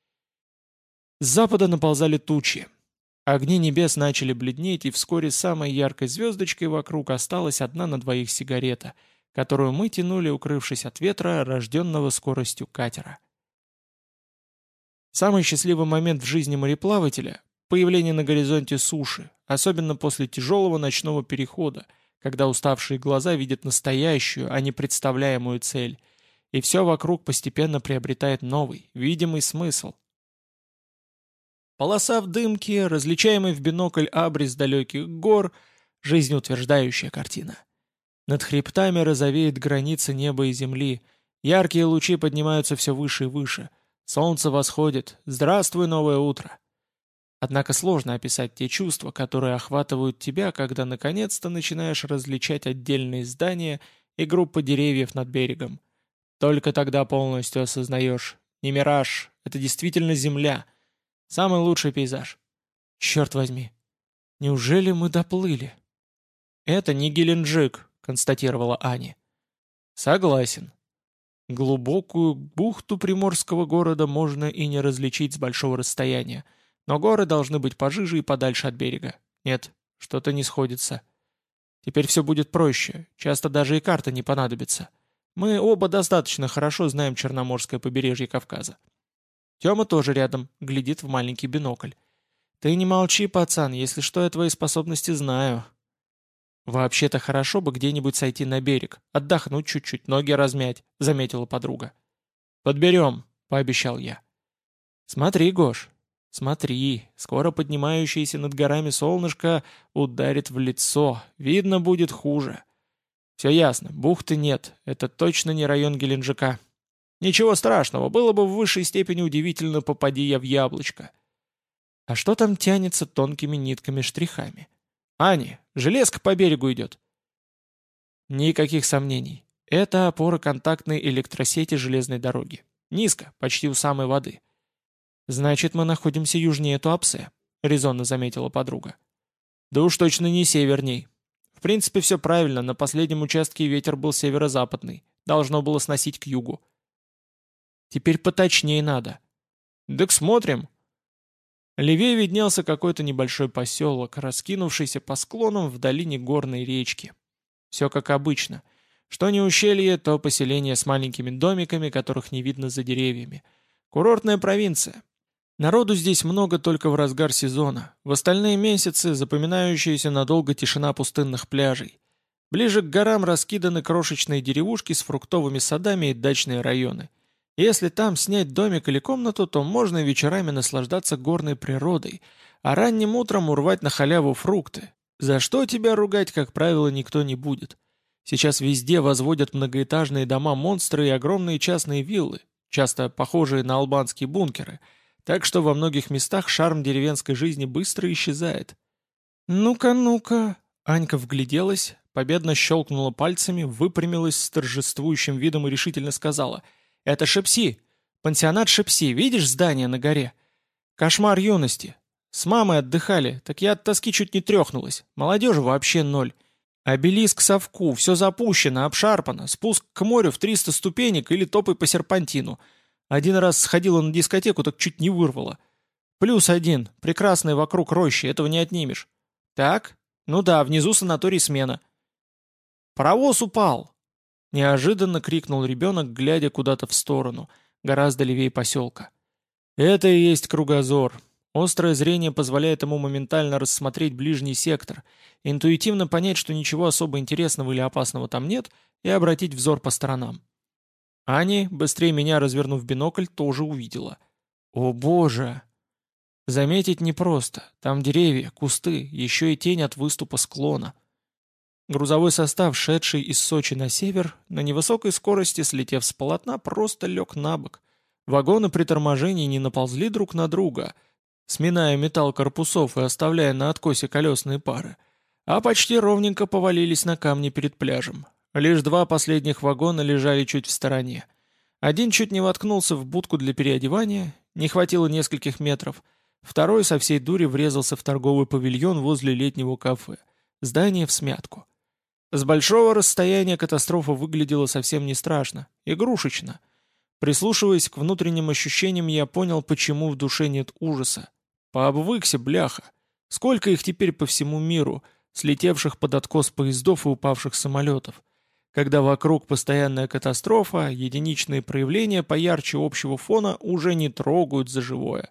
A: С запада наползали тучи. Огни небес начали бледнеть, и вскоре самой яркой звездочкой вокруг осталась одна на двоих сигарета, которую мы тянули, укрывшись от ветра, рожденного скоростью катера. Самый счастливый момент в жизни мореплавателя — появление на горизонте суши, особенно после тяжелого ночного перехода, когда уставшие глаза видят настоящую, а не представляемую цель — и все вокруг постепенно приобретает новый, видимый смысл. Полоса в дымке, различаемый в бинокль абрис далеких гор, жизнеутверждающая картина. Над хребтами розовеет граница неба и земли, яркие лучи поднимаются все выше и выше, солнце восходит, здравствуй, новое утро. Однако сложно описать те чувства, которые охватывают тебя, когда наконец-то начинаешь различать отдельные здания и группы деревьев над берегом. Только тогда полностью осознаешь, не мираж, это действительно земля. Самый лучший пейзаж. Черт возьми, неужели мы доплыли? Это не Геленджик, констатировала Аня. Согласен. Глубокую бухту приморского города можно и не различить с большого расстояния, но горы должны быть пожиже и подальше от берега. Нет, что-то не сходится. Теперь все будет проще, часто даже и карта не понадобится. Мы оба достаточно хорошо знаем Черноморское побережье Кавказа. Тёма тоже рядом, глядит в маленький бинокль. «Ты не молчи, пацан, если что, я твои способности знаю». «Вообще-то хорошо бы где-нибудь сойти на берег, отдохнуть чуть-чуть, ноги размять», — заметила подруга. «Подберем», — пообещал я. «Смотри, Гош, смотри, скоро поднимающееся над горами солнышко ударит в лицо, видно будет хуже. Все ясно, бухты нет, это точно не район Геленджика». Ничего страшного, было бы в высшей степени удивительно, попади я в яблочко. А что там тянется тонкими нитками-штрихами? Ани, железка по берегу идет. Никаких сомнений. Это опора контактной электросети железной дороги. Низко, почти у самой воды. Значит, мы находимся южнее Туапсе, резонно заметила подруга. Да уж точно не северней. В принципе, все правильно, на последнем участке ветер был северо-западный. Должно было сносить к югу. Теперь поточнее надо. Так смотрим. Левее виднелся какой-то небольшой поселок, раскинувшийся по склонам в долине горной речки. Все как обычно. Что не ущелье, то поселение с маленькими домиками, которых не видно за деревьями. Курортная провинция. Народу здесь много только в разгар сезона. В остальные месяцы запоминающаяся надолго тишина пустынных пляжей. Ближе к горам раскиданы крошечные деревушки с фруктовыми садами и дачные районы. Если там снять домик или комнату, то можно вечерами наслаждаться горной природой, а ранним утром урвать на халяву фрукты. За что тебя ругать, как правило, никто не будет. Сейчас везде возводят многоэтажные дома-монстры и огромные частные виллы, часто похожие на албанские бункеры, так что во многих местах шарм деревенской жизни быстро исчезает. «Ну-ка, ну-ка!» Анька вгляделась, победно щелкнула пальцами, выпрямилась с торжествующим видом и решительно сказала: «Это Шепси! Пансионат Шепси, видишь здание на горе? Кошмар юности. С мамой отдыхали, так я от тоски чуть не трехнулась. Молодежи вообще ноль. Обелиск совку, все запущено, обшарпано, спуск к морю в триста ступенек или топай по серпантину. Один раз сходила на дискотеку, так чуть не вырвала. Плюс один, прекрасный вокруг рощи, этого не отнимешь. Так? Ну да, внизу санаторий смена». «Паровоз упал!» Неожиданно крикнул ребенок, глядя куда-то в сторону, гораздо левее поселка. Это и есть кругозор. Острое зрение позволяет ему моментально рассмотреть ближний сектор, интуитивно понять, что ничего особо интересного или опасного там нет, и обратить взор по сторонам. Ани, быстрее меня развернув бинокль, тоже увидела. О боже! Заметить непросто. Там деревья, кусты, еще и тень от выступа склона. Грузовой состав, шедший из Сочи на север, на невысокой скорости, слетев с полотна, просто лег на бок. Вагоны при торможении не наползли друг на друга, сминая металл корпусов и оставляя на откосе колесные пары, а почти ровненько повалились на камни перед пляжем. Лишь два последних вагона лежали чуть в стороне. Один чуть не воткнулся в будку для переодевания, не хватило нескольких метров, второй со всей дури врезался в торговый павильон возле летнего кафе. Здание всмятку. С большого расстояния катастрофа выглядела совсем не страшно, игрушечно. Прислушиваясь к внутренним ощущениям, я понял, почему в душе нет ужаса. Пообвыкся, бляха. Сколько их теперь по всему миру, слетевших под откос поездов и упавших самолетов. Когда вокруг постоянная катастрофа, единичные проявления поярче общего фона уже не трогают за живое.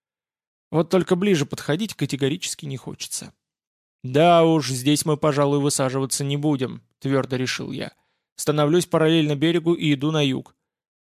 A: Вот только ближе подходить категорически не хочется. «Да уж, здесь мы, пожалуй, высаживаться не будем», — твердо решил я. «Становлюсь параллельно берегу и иду на юг.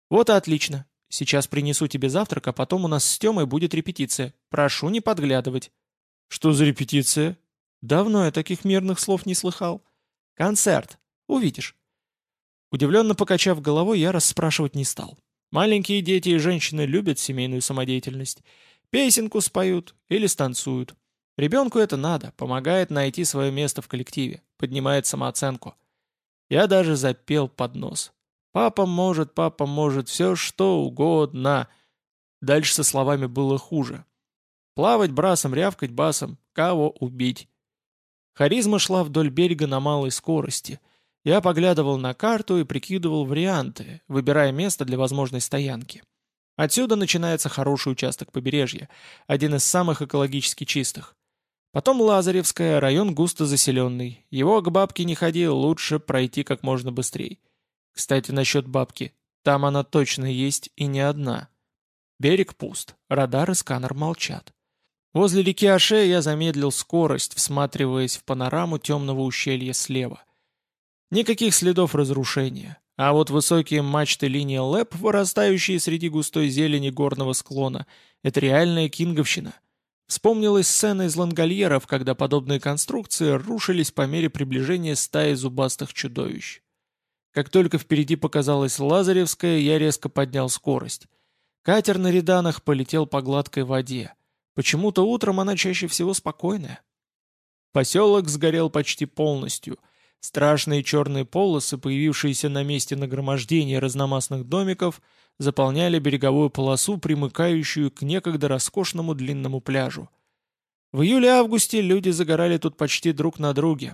A: Вот и отлично. Сейчас принесу тебе завтрак, а потом у нас с Тёмой будет репетиция. Прошу не подглядывать». «Что за репетиция?» «Давно я таких мирных слов не слыхал». «Концерт. Увидишь». Удивленно покачав головой, я расспрашивать не стал. Маленькие дети и женщины любят семейную самодеятельность. Песенку споют или станцуют. Ребенку это надо, помогает найти свое место в коллективе, поднимает самооценку. Я даже запел под нос. «Папа может, папа может, все что угодно». Дальше со словами было хуже. «Плавать брасом, рявкать басом, кого убить». Харизма шла вдоль берега на малой скорости. Я поглядывал на карту и прикидывал варианты, выбирая место для возможной стоянки. Отсюда начинается хороший участок побережья, один из самых экологически чистых. Потом Лазаревская, район густо заселенный. Его к бабке не ходи, лучше пройти как можно быстрее. Кстати, насчет бабки. Там она точно есть и не одна. Берег пуст, радар и сканер молчат. Возле реки Аше я замедлил скорость, всматриваясь в панораму темного ущелья слева. Никаких следов разрушения. А вот высокие мачты линии ЛЭП, вырастающие среди густой зелени горного склона, это реальная кинговщина. Вспомнилась сцена из Лангольеров, когда подобные конструкции рушились по мере приближения стаи зубастых чудовищ. Как только впереди показалась Лазаревская, я резко поднял скорость. Катер на реданах полетел по гладкой воде. Почему-то утром она чаще всего спокойная. Поселок сгорел почти полностью. Страшные черные полосы, появившиеся на месте нагромождения разномастных домиков, заполняли береговую полосу, примыкающую к некогда роскошному длинному пляжу. В июле-августе люди загорали тут почти друг на друге.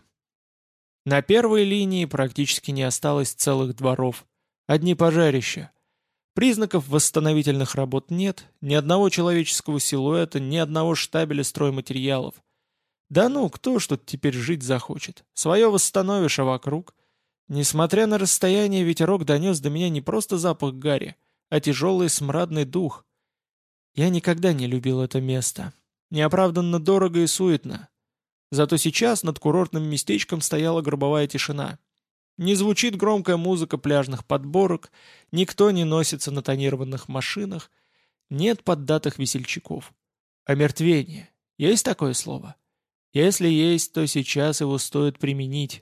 A: На первой линии практически не осталось целых дворов. Одни пожарища. Признаков восстановительных работ нет, ни одного человеческого силуэта, ни одного штабеля стройматериалов. Да ну, кто ж тут теперь жить захочет? Свое восстановишь, а вокруг? Несмотря на расстояние, ветерок донес до меня не просто запах гари, а тяжелый смрадный дух. Я никогда не любил это место. Неоправданно дорого и суетно. Зато сейчас над курортным местечком стояла гробовая тишина. Не звучит громкая музыка пляжных подборок, никто не носится на тонированных машинах, нет поддатых весельчаков. Омертвение. Есть такое слово? Если есть, то сейчас его стоит применить.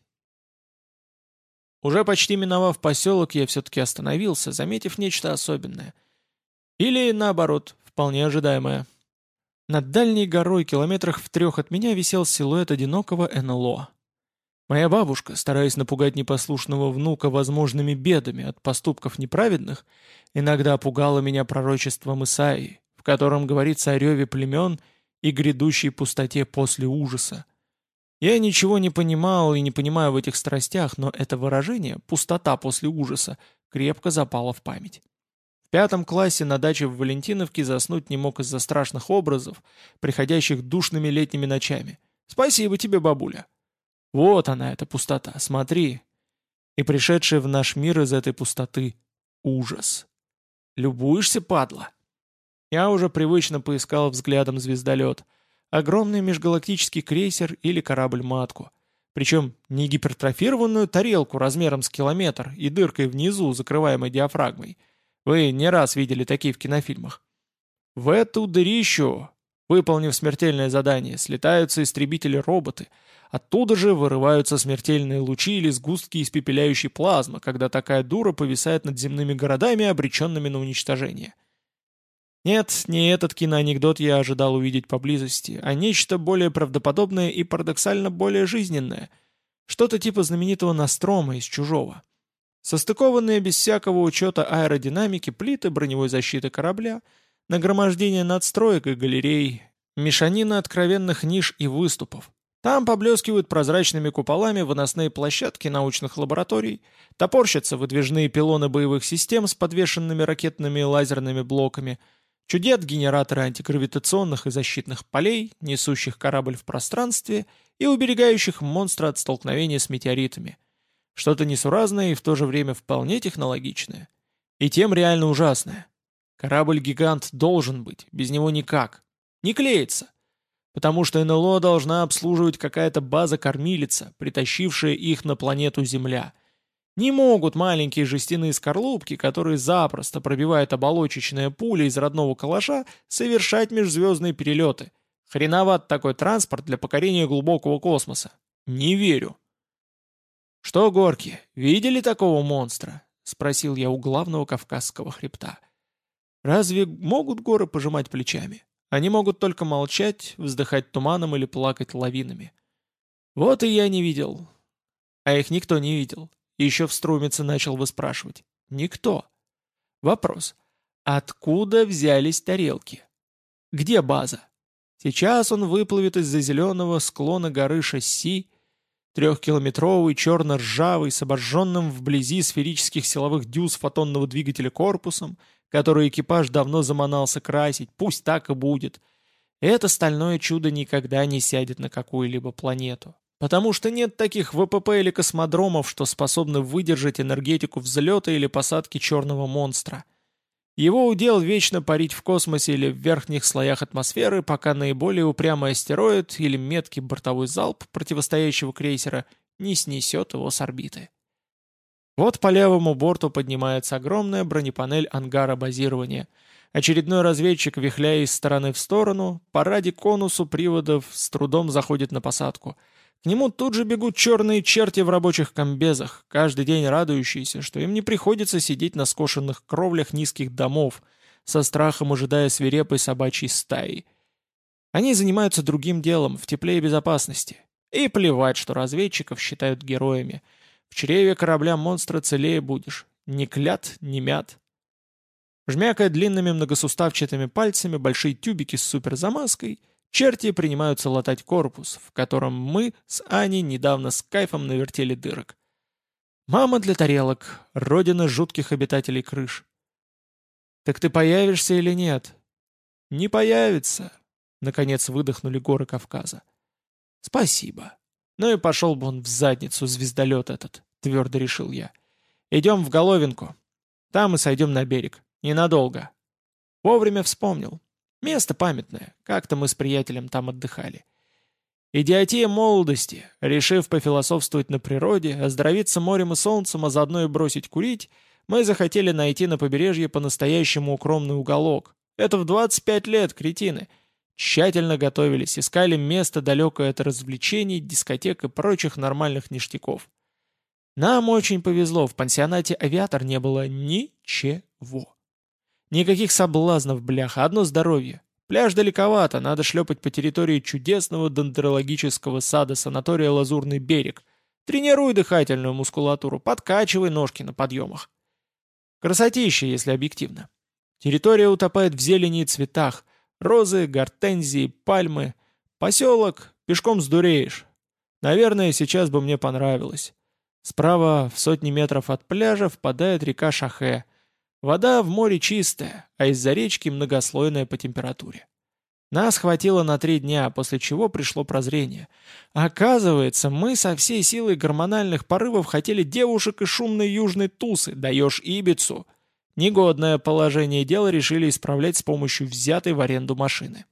A: Уже почти миновав поселок, я все-таки остановился, заметив нечто особенное. Или, наоборот, вполне ожидаемое. Над дальней горой, километрах в трех от меня, висел силуэт одинокого эн эл о. Моя бабушка, стараясь напугать непослушного внука возможными бедами от поступков неправедных, иногда пугала меня пророчеством Исаии, в котором говорится о реве племен и грядущей пустоте после ужаса. Я ничего не понимал и не понимаю в этих страстях, но это выражение «пустота после ужаса» крепко запало в память. В пятом классе на даче в Валентиновке заснуть не мог из-за страшных образов, приходящих душными летними ночами. Спасибо тебе, бабуля. Вот она, эта пустота, смотри. И пришедший в наш мир из этой пустоты ужас. Любуешься, падла? Я уже привычно поискал взглядом звездолет. Огромный межгалактический крейсер или корабль-матку. Причем не гипертрофированную тарелку размером с километр и дыркой внизу, закрываемой диафрагмой. Вы не раз видели такие в кинофильмах. В эту дырищу, выполнив смертельное задание, слетаются истребители-роботы. Оттуда же вырываются смертельные лучи или сгустки испепеляющей плазмы, когда такая дура повисает над земными городами, обреченными на уничтожение. Нет, не этот киноанекдот я ожидал увидеть поблизости, а нечто более правдоподобное и парадоксально более жизненное. Что-то типа знаменитого Нострома из «Чужого». Состыкованные без всякого учета аэродинамики плиты броневой защиты корабля, нагромождение надстроек и галерей, мешанина откровенных ниш и выступов. Там поблескивают прозрачными куполами выносные площадки научных лабораторий, топорщатся выдвижные пилоны боевых систем с подвешенными ракетными и лазерными блоками, чудят генераторы антигравитационных и защитных полей, несущих корабль в пространстве и уберегающих монстра от столкновения с метеоритами. Что-то несуразное и в то же время вполне технологичное. И тем реально ужасное. Корабль-гигант должен быть, без него никак. Не клеится. Потому что эн эл о должна обслуживать какая-то база-кормилица, притащившая их на планету Земля. Не могут маленькие жестяные скорлупки, которые запросто пробивают оболочечная пуля из родного калаша, совершать межзвездные перелеты. Хреноват такой транспорт для покорения глубокого космоса. Не верю. «Что, горки, видели такого монстра?» — спросил я у главного Кавказского хребта. «Разве могут горы пожимать плечами? Они могут только молчать, вздыхать туманом или плакать лавинами. Вот и я не видел. А их никто не видел. И еще в Струмице начал выспрашивать. Никто. Вопрос. Откуда взялись тарелки? Где база? Сейчас он выплывет из-за зеленого склона горы Шасси, трехкилометровый, черно-ржавый, с обожженным вблизи сферических силовых дюз фотонного двигателя корпусом, который экипаж давно заманался красить, пусть так и будет. Это стальное чудо никогда не сядет на какую-либо планету. Потому что нет таких ВПП или космодромов, что способны выдержать энергетику взлета или посадки черного монстра. Его удел вечно парить в космосе или в верхних слоях атмосферы, пока наиболее упрямый астероид или меткий бортовой залп противостоящего крейсера не снесет его с орбиты. Вот по левому борту поднимается огромная бронепанель ангара базирования. Очередной разведчик, вихляя из стороны в сторону, по ради-конусу приводов с трудом заходит на посадку. К нему тут же бегут черные черти в рабочих комбезах, каждый день радующиеся, что им не приходится сидеть на скошенных кровлях низких домов, со страхом ожидая свирепой собачьей стаи. Они занимаются другим делом, в тепле и безопасности. И плевать, что разведчиков считают героями. В чреве корабля-монстра целее будешь. Ни клят, ни мят. Жмякая длинными многосуставчатыми пальцами большие тюбики с суперзамазкой, черти принимаются латать корпус, в котором мы с Аней недавно с кайфом навертели дырок. Мама для тарелок, родина жутких обитателей крыш. «Так ты появишься или нет?» «Не появится», — наконец выдохнули горы Кавказа. «Спасибо. Ну и пошел бы он в задницу, звездолет этот», — твердо решил я. «Идем в Головинку. Там и сойдем на берег. Ненадолго». Вовремя вспомнил. Место памятное, как-то мы с приятелем там отдыхали. Идиотия молодости, решив пофилософствовать на природе, оздоровиться морем и солнцем, а заодно и бросить курить, мы захотели найти на побережье по-настоящему укромный уголок. Это в двадцать пять лет, кретины. Тщательно готовились, искали место, далекое от развлечений, дискотек и прочих нормальных ништяков. Нам очень повезло, в пансионате «Авиатор» не было ничего. Никаких соблазнов, бляха, одно здоровье. Пляж далековато, надо шлепать по территории чудесного дендрологического сада санатория «Лазурный берег». Тренируй дыхательную мускулатуру, подкачивай ножки на подъемах. Красотища, если объективно. Территория утопает в зелени и цветах. Розы, гортензии, пальмы. Поселок, пешком сдуреешь. Наверное, сейчас бы мне понравилось. Справа, в сотни метров от пляжа, впадает река Шахе. Вода в море чистая, а из-за речки многослойная по температуре. Нас хватило на три дня, после чего пришло прозрение. Оказывается, мы со всей силой гормональных порывов хотели девушек и шумной южной тусы, даешь Ибицу. Негодное положение дела решили исправлять с помощью взятой в аренду машины.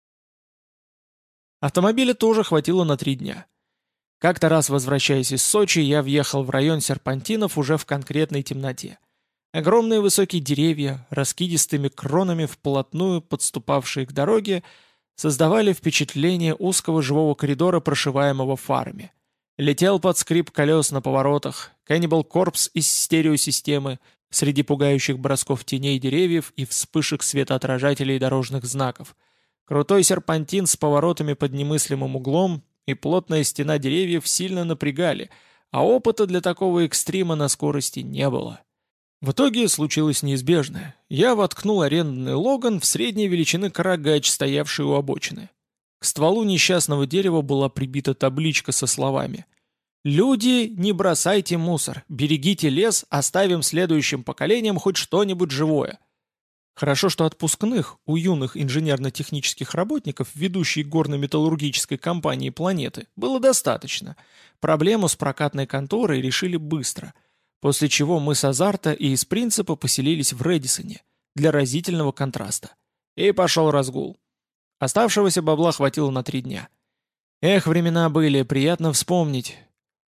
A: Автомобиля тоже хватило на три дня. Как-то раз, возвращаясь из Сочи, я въехал в район серпантинов уже в конкретной темноте. Огромные высокие деревья, раскидистыми кронами вплотную подступавшие к дороге, создавали впечатление узкого живого коридора, прошиваемого фарами. Летел под скрип колес на поворотах, Cannibal Corpse из стереосистемы, среди пугающих бросков теней деревьев и вспышек светоотражателей дорожных знаков. Крутой серпантин с поворотами под немыслимым углом и плотная стена деревьев сильно напрягали, а опыта для такого экстрима на скорости не было. В итоге случилось неизбежное. Я воткнул арендный Логан в средней величины карагач, стоявший у обочины. К стволу несчастного дерева была прибита табличка со словами: «Люди, не бросайте мусор, берегите лес, оставим следующим поколениям хоть что-нибудь живое». Хорошо, что отпускных у юных инженерно-технических работников, ведущей горно-металлургической компании планеты, было достаточно. Проблему с прокатной конторой решили быстро – после чего мы с азарта и из принципа поселились в Рэдисоне для разительного контраста. И пошел разгул. Оставшегося бабла хватило на три дня. Эх, времена были, приятно вспомнить.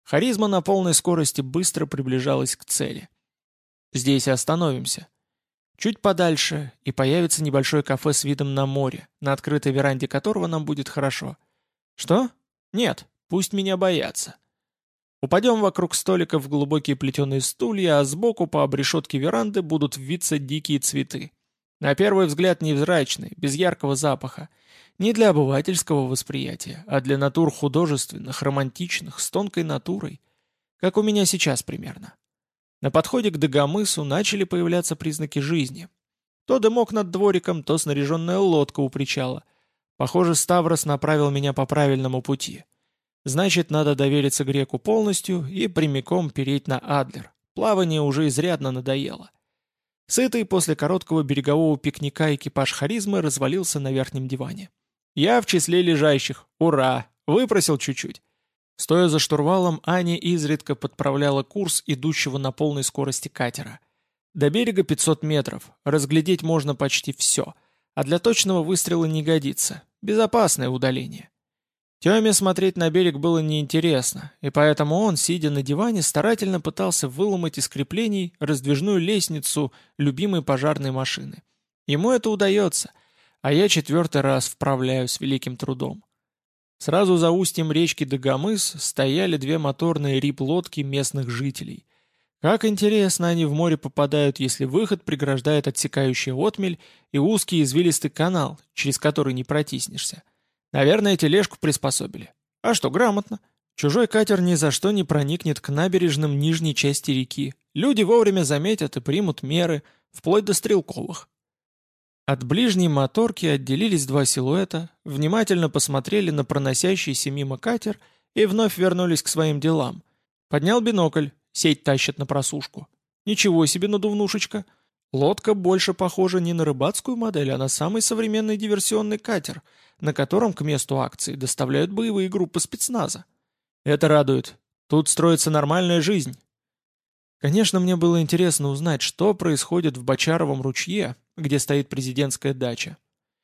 A: Харизма на полной скорости быстро приближалась к цели. Здесь и остановимся. Чуть подальше, и появится небольшое кафе с видом на море, на открытой веранде которого нам будет хорошо. Что? Нет, пусть меня боятся. Упадем вокруг столика в глубокие плетеные стулья, а сбоку по обрешетке веранды будут виться дикие цветы. На первый взгляд невзрачные, без яркого запаха. Не для обывательского восприятия, а для натур художественных, романтичных, с тонкой натурой. Как у меня сейчас примерно. На подходе к Дагомысу начали появляться признаки жизни. То дымок над двориком, то снаряженная лодка у причала. Похоже, Ставрос направил меня по правильному пути. Значит, надо довериться греку полностью и прямиком переть на Адлер. Плавание уже изрядно надоело. Сытый после короткого берегового пикника экипаж Харизмы развалился на верхнем диване. Я в числе лежащих. Ура! Выпросил чуть-чуть. Стоя за штурвалом, Аня изредка подправляла курс идущего на полной скорости катера. До берега пятьсот метров, разглядеть можно почти все, а для точного выстрела не годится. Безопасное удаление. Теме смотреть на берег было неинтересно, и поэтому он, сидя на диване, старательно пытался выломать из креплений раздвижную лестницу любимой пожарной машины. Ему это удается, а я четвертый раз вправляю с великим трудом. Сразу за устьем речки Дагомыс стояли две моторные рип-лодки местных жителей. Как интересно они в море попадают, если выход преграждает отсекающая отмель и узкий извилистый канал, через который не протиснешься. Наверное, тележку приспособили. А что, грамотно. Чужой катер ни за что не проникнет к набережным нижней части реки. Люди вовремя заметят и примут меры, вплоть до стрелковых. От ближней моторки отделились два силуэта, внимательно посмотрели на проносящийся мимо катер и вновь вернулись к своим делам. Поднял бинокль, сеть тащит на просушку. Ничего себе надувнушечка. Лодка больше похожа не на рыбацкую модель, а на самый современный диверсионный катер, на котором к месту акции доставляют боевые группы спецназа. Это радует. Тут строится нормальная жизнь. Конечно, мне было интересно узнать, что происходит в Бочаровом ручье, где стоит президентская дача.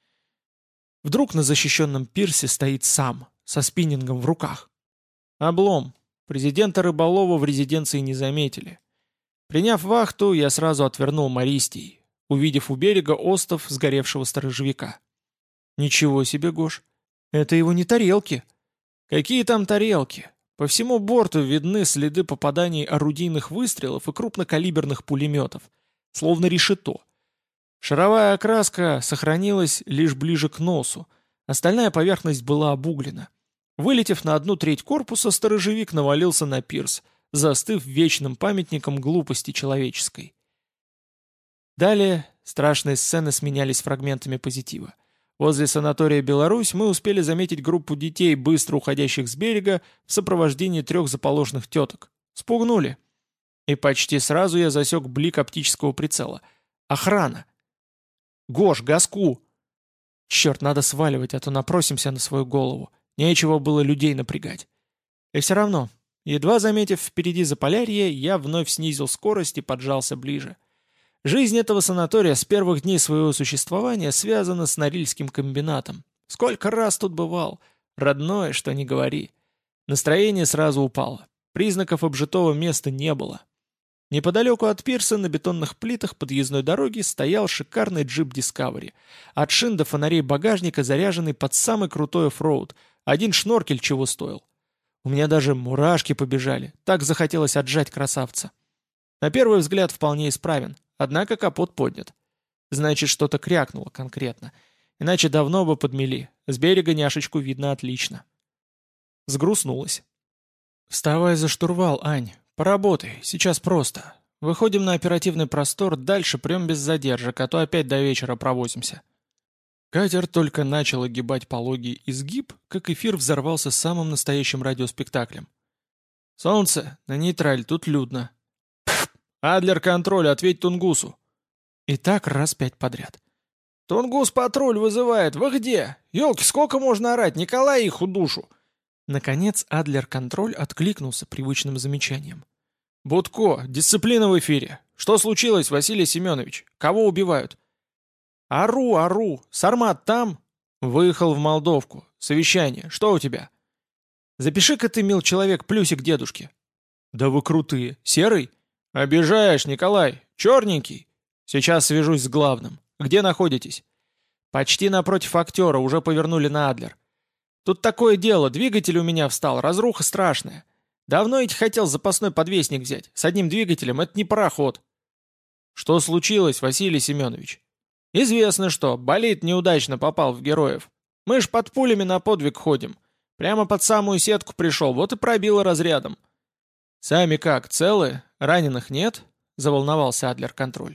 A: Вдруг на защищенном пирсе стоит сам, со спиннингом в руках. Облом. Президента Рыболова в резиденции не заметили. Приняв вахту, я сразу отвернул Мористий, увидев у берега остов сгоревшего сторожевика. Ничего себе, Гош. Это его не тарелки. Какие там тарелки? По всему борту видны следы попаданий орудийных выстрелов и крупнокалиберных пулеметов, словно решето. Шаровая окраска сохранилась лишь ближе к носу, остальная поверхность была обуглена. Вылетев на одну треть корпуса, сторожевик навалился на пирс, застыв вечным памятником глупости человеческой. Далее страшные сцены сменялись фрагментами позитива. Возле санатория «Беларусь» мы успели заметить группу детей, быстро уходящих с берега, в сопровождении трех заполошных теток. Спугнули. И почти сразу я засек блик оптического прицела. Охрана! «Гош, газку!» Черт, надо сваливать, а то напросимся на свою голову. Нечего было людей напрягать. И все равно, едва заметив впереди Заполярье, я вновь снизил скорость и поджался ближе. Жизнь этого санатория с первых дней своего существования связана с Норильским комбинатом. Сколько раз тут бывал. Родное, что не говори. Настроение сразу упало. Признаков обжитого места не было. Неподалеку от пирса на бетонных плитах подъездной дороги стоял шикарный джип Discovery. От шин до фонарей багажника заряженный под самый крутой оффроуд. Один шноркель чего стоил. У меня даже мурашки побежали. Так захотелось отжать красавца. На первый взгляд вполне исправен. Однако капот поднят. Значит, что-то крякнуло конкретно. Иначе давно бы подмели. С берега няшечку видно отлично. Сгрустнулась. «Вставай за штурвал, Ань. Поработай. Сейчас просто. Выходим на оперативный простор, дальше прям без задержек, а то опять до вечера провозимся». Катер только начал огибать пологий изгиб, как эфир взорвался самым настоящим радиоспектаклем. «Солнце, на нейтраль, тут людно». «Адлер-контроль, ответь Тунгусу». И так раз пять подряд. «Тунгус-патруль вызывает, вы где? Ёлки, сколько можно орать, Николай их душу!» Наконец Адлер-контроль откликнулся привычным замечанием. «Будко, дисциплина в эфире. Что случилось, Василий Семенович? Кого убивают?» «Ору, ору! Сармат там?» «Выехал в Молдовку. Совещание. Что у тебя?» Запиши-ка ты, мил человек, плюсик дедушке». «Да вы крутые. Серый?» «Обижаешь, Николай. Черненький. Сейчас свяжусь с главным. Где находитесь?» «Почти напротив актера, уже повернули на Адлер. Тут такое дело, двигатель у меня встал, разруха страшная. Давно ведь хотел запасной подвесник взять. С одним двигателем это не пароход». «Что случилось, Василий Семенович?» «Известно что, болид неудачно попал в героев. Мы ж под пулями на подвиг ходим. Прямо под самую сетку пришел, вот и пробило разрядом». «Сами как, целы? Раненых нет?» — заволновался Адлер-контроль.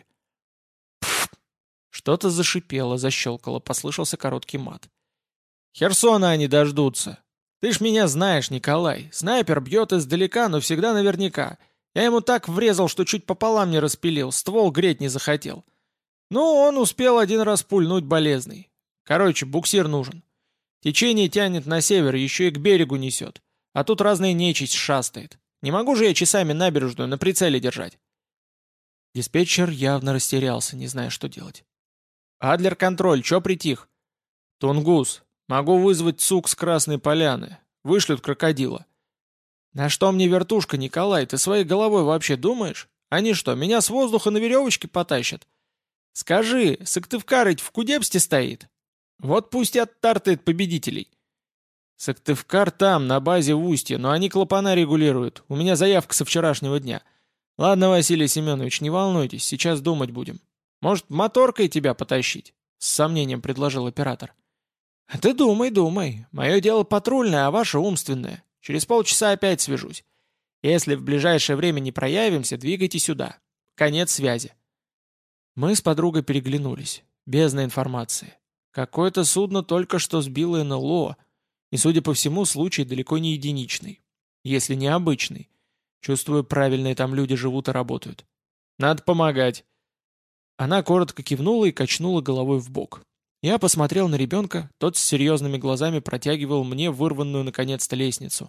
A: Что-то зашипело, защелкало, послышался короткий мат. «Херсона они дождутся. Ты ж меня знаешь, Николай. Снайпер бьет издалека, но всегда наверняка. Я ему так врезал, что чуть пополам не распилил, ствол греть не захотел. Ну, он успел один раз пульнуть болезный. Короче, буксир нужен. Течение тянет на север, еще и к берегу несет. А тут разная нечисть шастает. Не могу же я часами набережную на прицеле держать». Диспетчер явно растерялся, не зная, что делать. «Адлер-контроль, чё притих?» «Тунгус, могу вызвать ЦУК с Красной Поляны. Вышлют крокодила». «На что мне вертушка, Николай? Ты своей головой вообще думаешь? Они что, меня с воздуха на веревочке потащат? Скажи, Сыктывкар ведь в Кудепсте стоит? Вот пусть и оттартает победителей». «Сыктывкар там, на базе в Устье, но они клапана регулируют. У меня заявка со вчерашнего дня. Ладно, Василий Семенович, не волнуйтесь, сейчас думать будем. Может, моторкой тебя потащить?» — с сомнением предложил оператор. «А ты думай, думай. Мое дело патрульное, а ваше умственное. Через полчаса опять свяжусь. Если в ближайшее время не проявимся, двигайте сюда. Конец связи». Мы с подругой переглянулись. Бездна информации. Какое-то судно только что сбило эн эл о, и, судя по всему, случай далеко не единичный. Если не обычный. Чувствую, правильные там люди живут и работают. Надо помогать. Она коротко кивнула и качнула головой в бок. Я посмотрел на ребенка, тот с серьезными глазами протягивал мне вырванную наконец-то лестницу.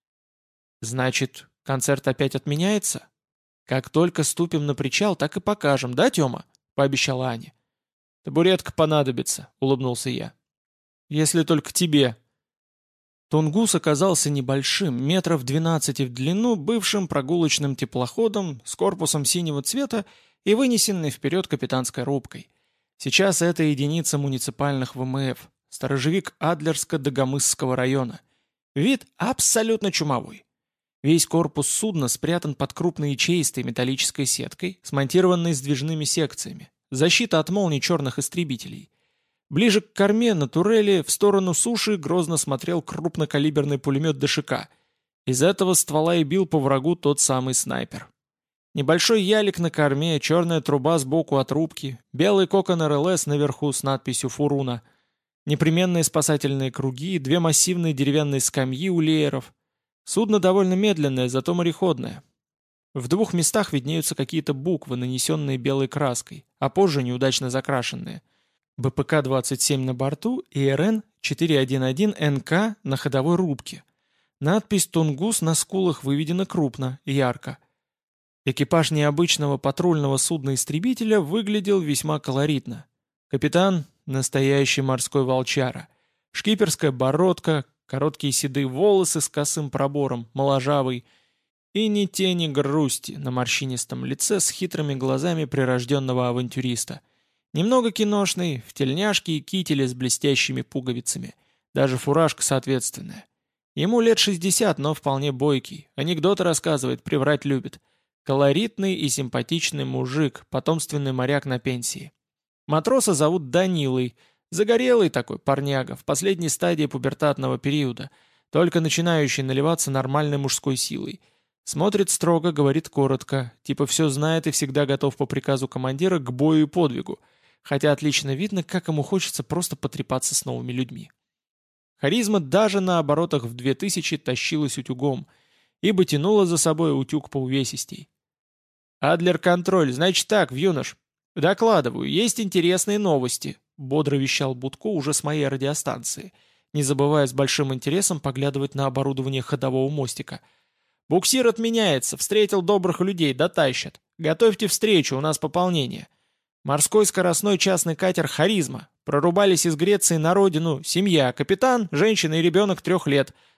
A: «Значит, концерт опять отменяется? Как только ступим на причал, так и покажем, да, Тёма?» — пообещала Аня. «Табуретка понадобится», — улыбнулся я. «Если только тебе». Тунгус оказался небольшим, метров двенадцати в длину, бывшим прогулочным теплоходом с корпусом синего цвета и вынесенной вперед капитанской рубкой. Сейчас это единица муниципальных вэ эм эф, сторожевик Адлерско-Дагомысского района. Вид абсолютно чумовой. Весь корпус судна спрятан под крупной ячеистой металлической сеткой, смонтированной сдвижными секциями. Защита от молний черных истребителей. Ближе к корме, на турели, в сторону суши, грозно смотрел крупнокалиберный пулемет ДШК. Из этого ствола и бил по врагу тот самый снайпер. Небольшой ялик на корме, черная труба сбоку от рубки, белый кокон эр эл эс наверху с надписью «Фуруна», непременные спасательные круги, две массивные деревянные скамьи у лееров. Судно довольно медленное, зато мореходное. В двух местах виднеются какие-то буквы, нанесенные белой краской, а позже неудачно закрашенные. бэ пэ ка двадцать семь на борту и эр эн четыреста одиннадцать эн ка на ходовой рубке. Надпись «Тунгус» на скулах выведена крупно, ярко. Экипаж необычного патрульного судна-истребителя выглядел весьма колоритно. Капитан — настоящий морской волчара. Шкиперская бородка, короткие седые волосы с косым пробором, моложавый, и ни тени грусти на морщинистом лице с хитрыми глазами прирожденного авантюриста. Немного киношный, в тельняшке и кителе с блестящими пуговицами. Даже фуражка соответственная. Ему лет шестьдесят, но вполне бойкий. Анекдоты рассказывает, приврать любит. Колоритный и симпатичный мужик, потомственный моряк на пенсии. Матроса зовут Данилой. Загорелый такой парняга, в последней стадии пубертатного периода, только начинающий наливаться нормальной мужской силой. Смотрит строго, говорит коротко, типа все знает и всегда готов по приказу командира к бою и подвигу, хотя отлично видно, как ему хочется просто потрепаться с новыми людьми. Харизма даже на оборотах в две тысячи тащилась утюгом, ибо тянула за собой утюг по увесистей. «Адлер-контроль, значит так, Вьюнош. Докладываю, есть интересные новости», — бодро вещал Будко уже с моей радиостанции, не забывая с большим интересом поглядывать на оборудование ходового мостика. «Буксир отменяется, встретил добрых людей, дотащат. Готовьте встречу, у нас пополнение. Морской скоростной частный катер «Харизма». Прорубались из Греции на родину, семья, капитан, женщина и ребенок трех лет.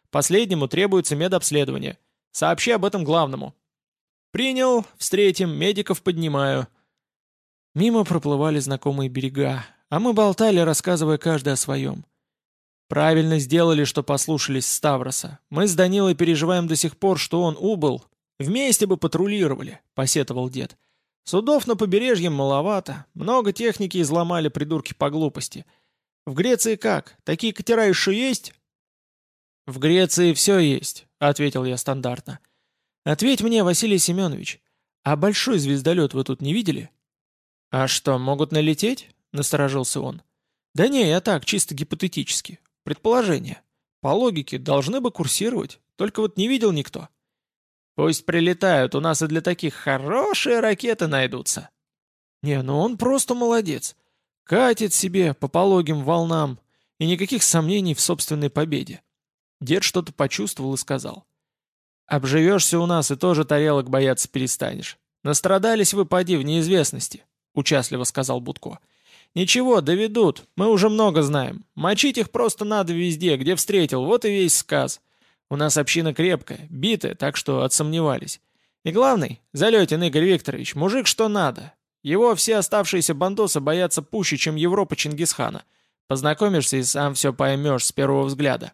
A: Последнему требуется медобследование. Сообщи об этом главному». «Принял, встретим, медиков поднимаю». Мимо проплывали знакомые берега, а мы болтали, рассказывая каждый о своем. Правильно сделали, что послушались Ставроса. Мы с Данилой переживаем до сих пор, что он убыл. Вместе бы патрулировали, посетовал дед. Судов на побережье маловато, много техники изломали придурки по глупости. В Греции как? Такие катера еще есть? В Греции все есть, ответил я стандартно. Ответь мне, Василий Семенович, а большой звездолет вы тут не видели? А что, могут налететь? Насторожился он. Да не, я так, чисто гипотетически. Предположение. По логике, должны бы курсировать, только вот не видел никто. Пусть прилетают, у нас и для таких хорошие ракеты найдутся. Не, ну он просто молодец. Катит себе по пологим волнам, и никаких сомнений в собственной победе. Дед что-то почувствовал и сказал. «Обживешься у нас и тоже тарелок бояться перестанешь. Настрадались вы, поди, в неизвестности», — участливо сказал Будко. «Ничего, доведут, мы уже много знаем. Мочить их просто надо везде, где встретил, вот и весь сказ. У нас община крепкая, битая, так что отсомневались. И главный, Залетин Игорь Викторович, мужик что надо. Его все оставшиеся бандосы боятся пуще, чем Европа Чингисхана. Познакомишься и сам все поймешь с первого взгляда».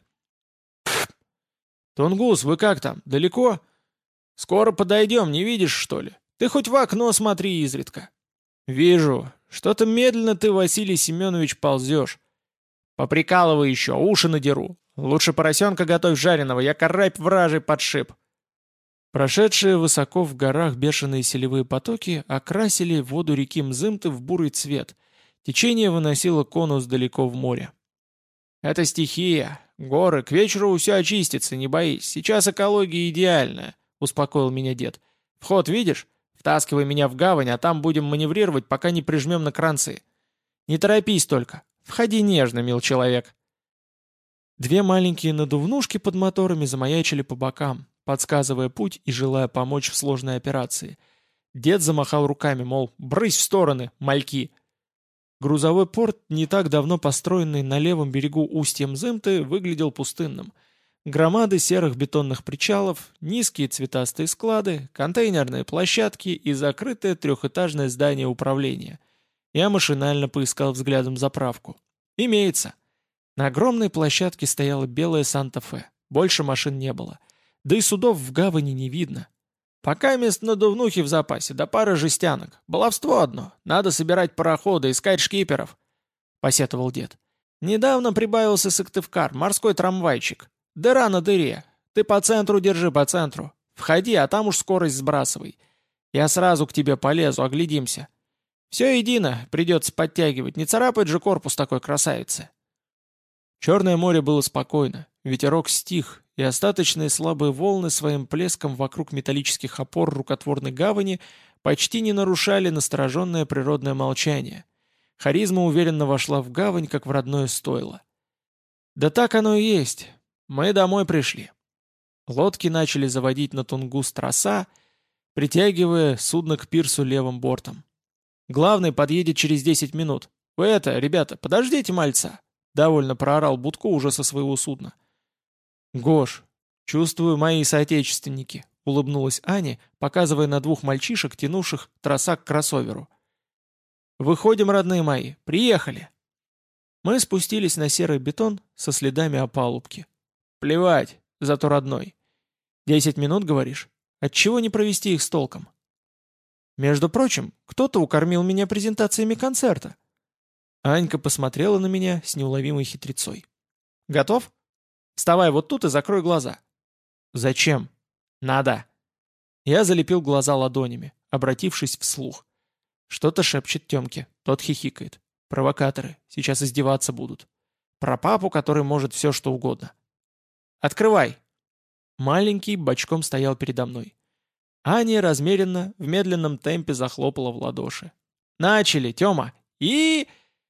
A: «Тунгус, вы как там, далеко?» «Скоро подойдем, не видишь, что ли? Ты хоть в окно смотри изредка». «Вижу. Что-то медленно ты, Василий Семенович, ползешь. Поприкалывай еще, уши надеру. Лучше поросенка готовь жареного, я карась вражий подшип». Прошедшие высоко в горах бешеные селевые потоки окрасили воду реки Мзымты в бурый цвет. Течение выносило конус далеко в море. «Это стихия. Горы, к вечеру все очистится, не боись. Сейчас экология идеальная», — успокоил меня дед. «Вход видишь? Втаскивай меня в гавань, а там будем маневрировать, пока не прижмем на кранцы. Не торопись только. Входи нежно, мил человек». Две маленькие надувнушки под моторами замаячили по бокам, подсказывая путь и желая помочь в сложной операции. Дед замахал руками, мол, брысь в стороны, мальки. Грузовой порт, не так давно построенный на левом берегу устья Мзымты, выглядел пустынным. Громады серых бетонных причалов, низкие цветастые склады, контейнерные площадки и закрытое трехэтажное здание управления. Я машинально поискал взглядом заправку. Имеется. На огромной площадке стояла белая Санта-Фе. Больше машин не было. Да и судов в гавани не видно. Пока мест надувнухи в запасе, да пара жестянок. Баловство одно. Надо собирать пароходы, искать шкиперов. Посетовал дед. Недавно прибавился Сыктывкар, морской трамвайчик. Дыра на дыре. Ты по центру держи, по центру. Входи, а там уж скорость сбрасывай. Я сразу к тебе полезу, оглядимся. Все едино, придется подтягивать. Не царапает же корпус такой красавицы. Черное море было спокойно. Ветерок стих, и остаточные слабые волны своим плеском вокруг металлических опор рукотворной гавани почти не нарушали настороженное природное молчание. Харизма уверенно вошла в гавань, как в родное стойло. Да так оно и есть. Мы домой пришли. Лодки начали заводить на Тунгус троса, притягивая судно к пирсу левым бортом. Главный подъедет через десять минут. Вы это, ребята, подождите мальца. Довольно проорал Будко уже со своего судна. «Гош, чувствую, мои соотечественники», — улыбнулась Аня, показывая на двух мальчишек, тянувших троса к кроссоверу. «Выходим, родные мои, приехали!» Мы спустились на серый бетон со следами опалубки. «Плевать, зато родной. Десять минут, говоришь? Отчего не провести их с толком?» «Между прочим, кто-то укормил меня презентациями концерта». Анька посмотрела на меня с неуловимой хитрецой. «Готов? Вставай вот тут и закрой глаза». «Зачем?» «Надо». Я залепил глаза ладонями, обратившись вслух. Что-то шепчет Тёмке, тот хихикает. Провокаторы, сейчас издеваться будут. Про папу, который может все что угодно. «Открывай!» Маленький бочком стоял передо мной. Аня размеренно, в медленном темпе захлопала в ладоши. «Начали, Тёма! И...»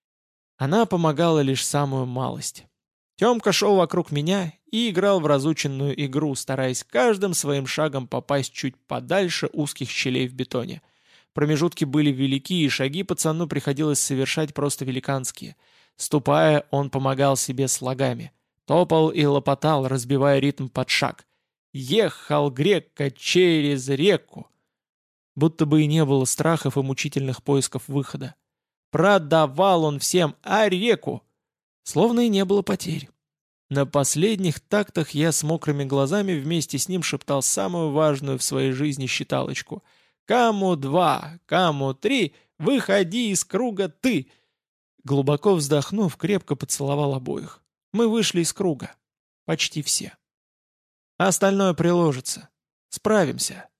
A: Она помогала лишь самую малость. Тёмка шел вокруг меня и играл в разученную игру, стараясь каждым своим шагом попасть чуть подальше узких щелей в бетоне. Промежутки были велики, и шаги пацану приходилось совершать просто великанские. Ступая, он помогал себе слогами. Топал и лопотал, разбивая ритм под шаг. Ехал грека через реку. Будто бы и не было страхов и мучительных поисков выхода. Продавал он всем а реку. Словно и не было потерь. На последних тактах я с мокрыми глазами вместе с ним шептал самую важную в своей жизни считалочку. «Каму два, каму три, выходи из круга ты!» Глубоко вздохнув, крепко поцеловал обоих. Мы вышли из круга. Почти все. А остальное приложится. Справимся.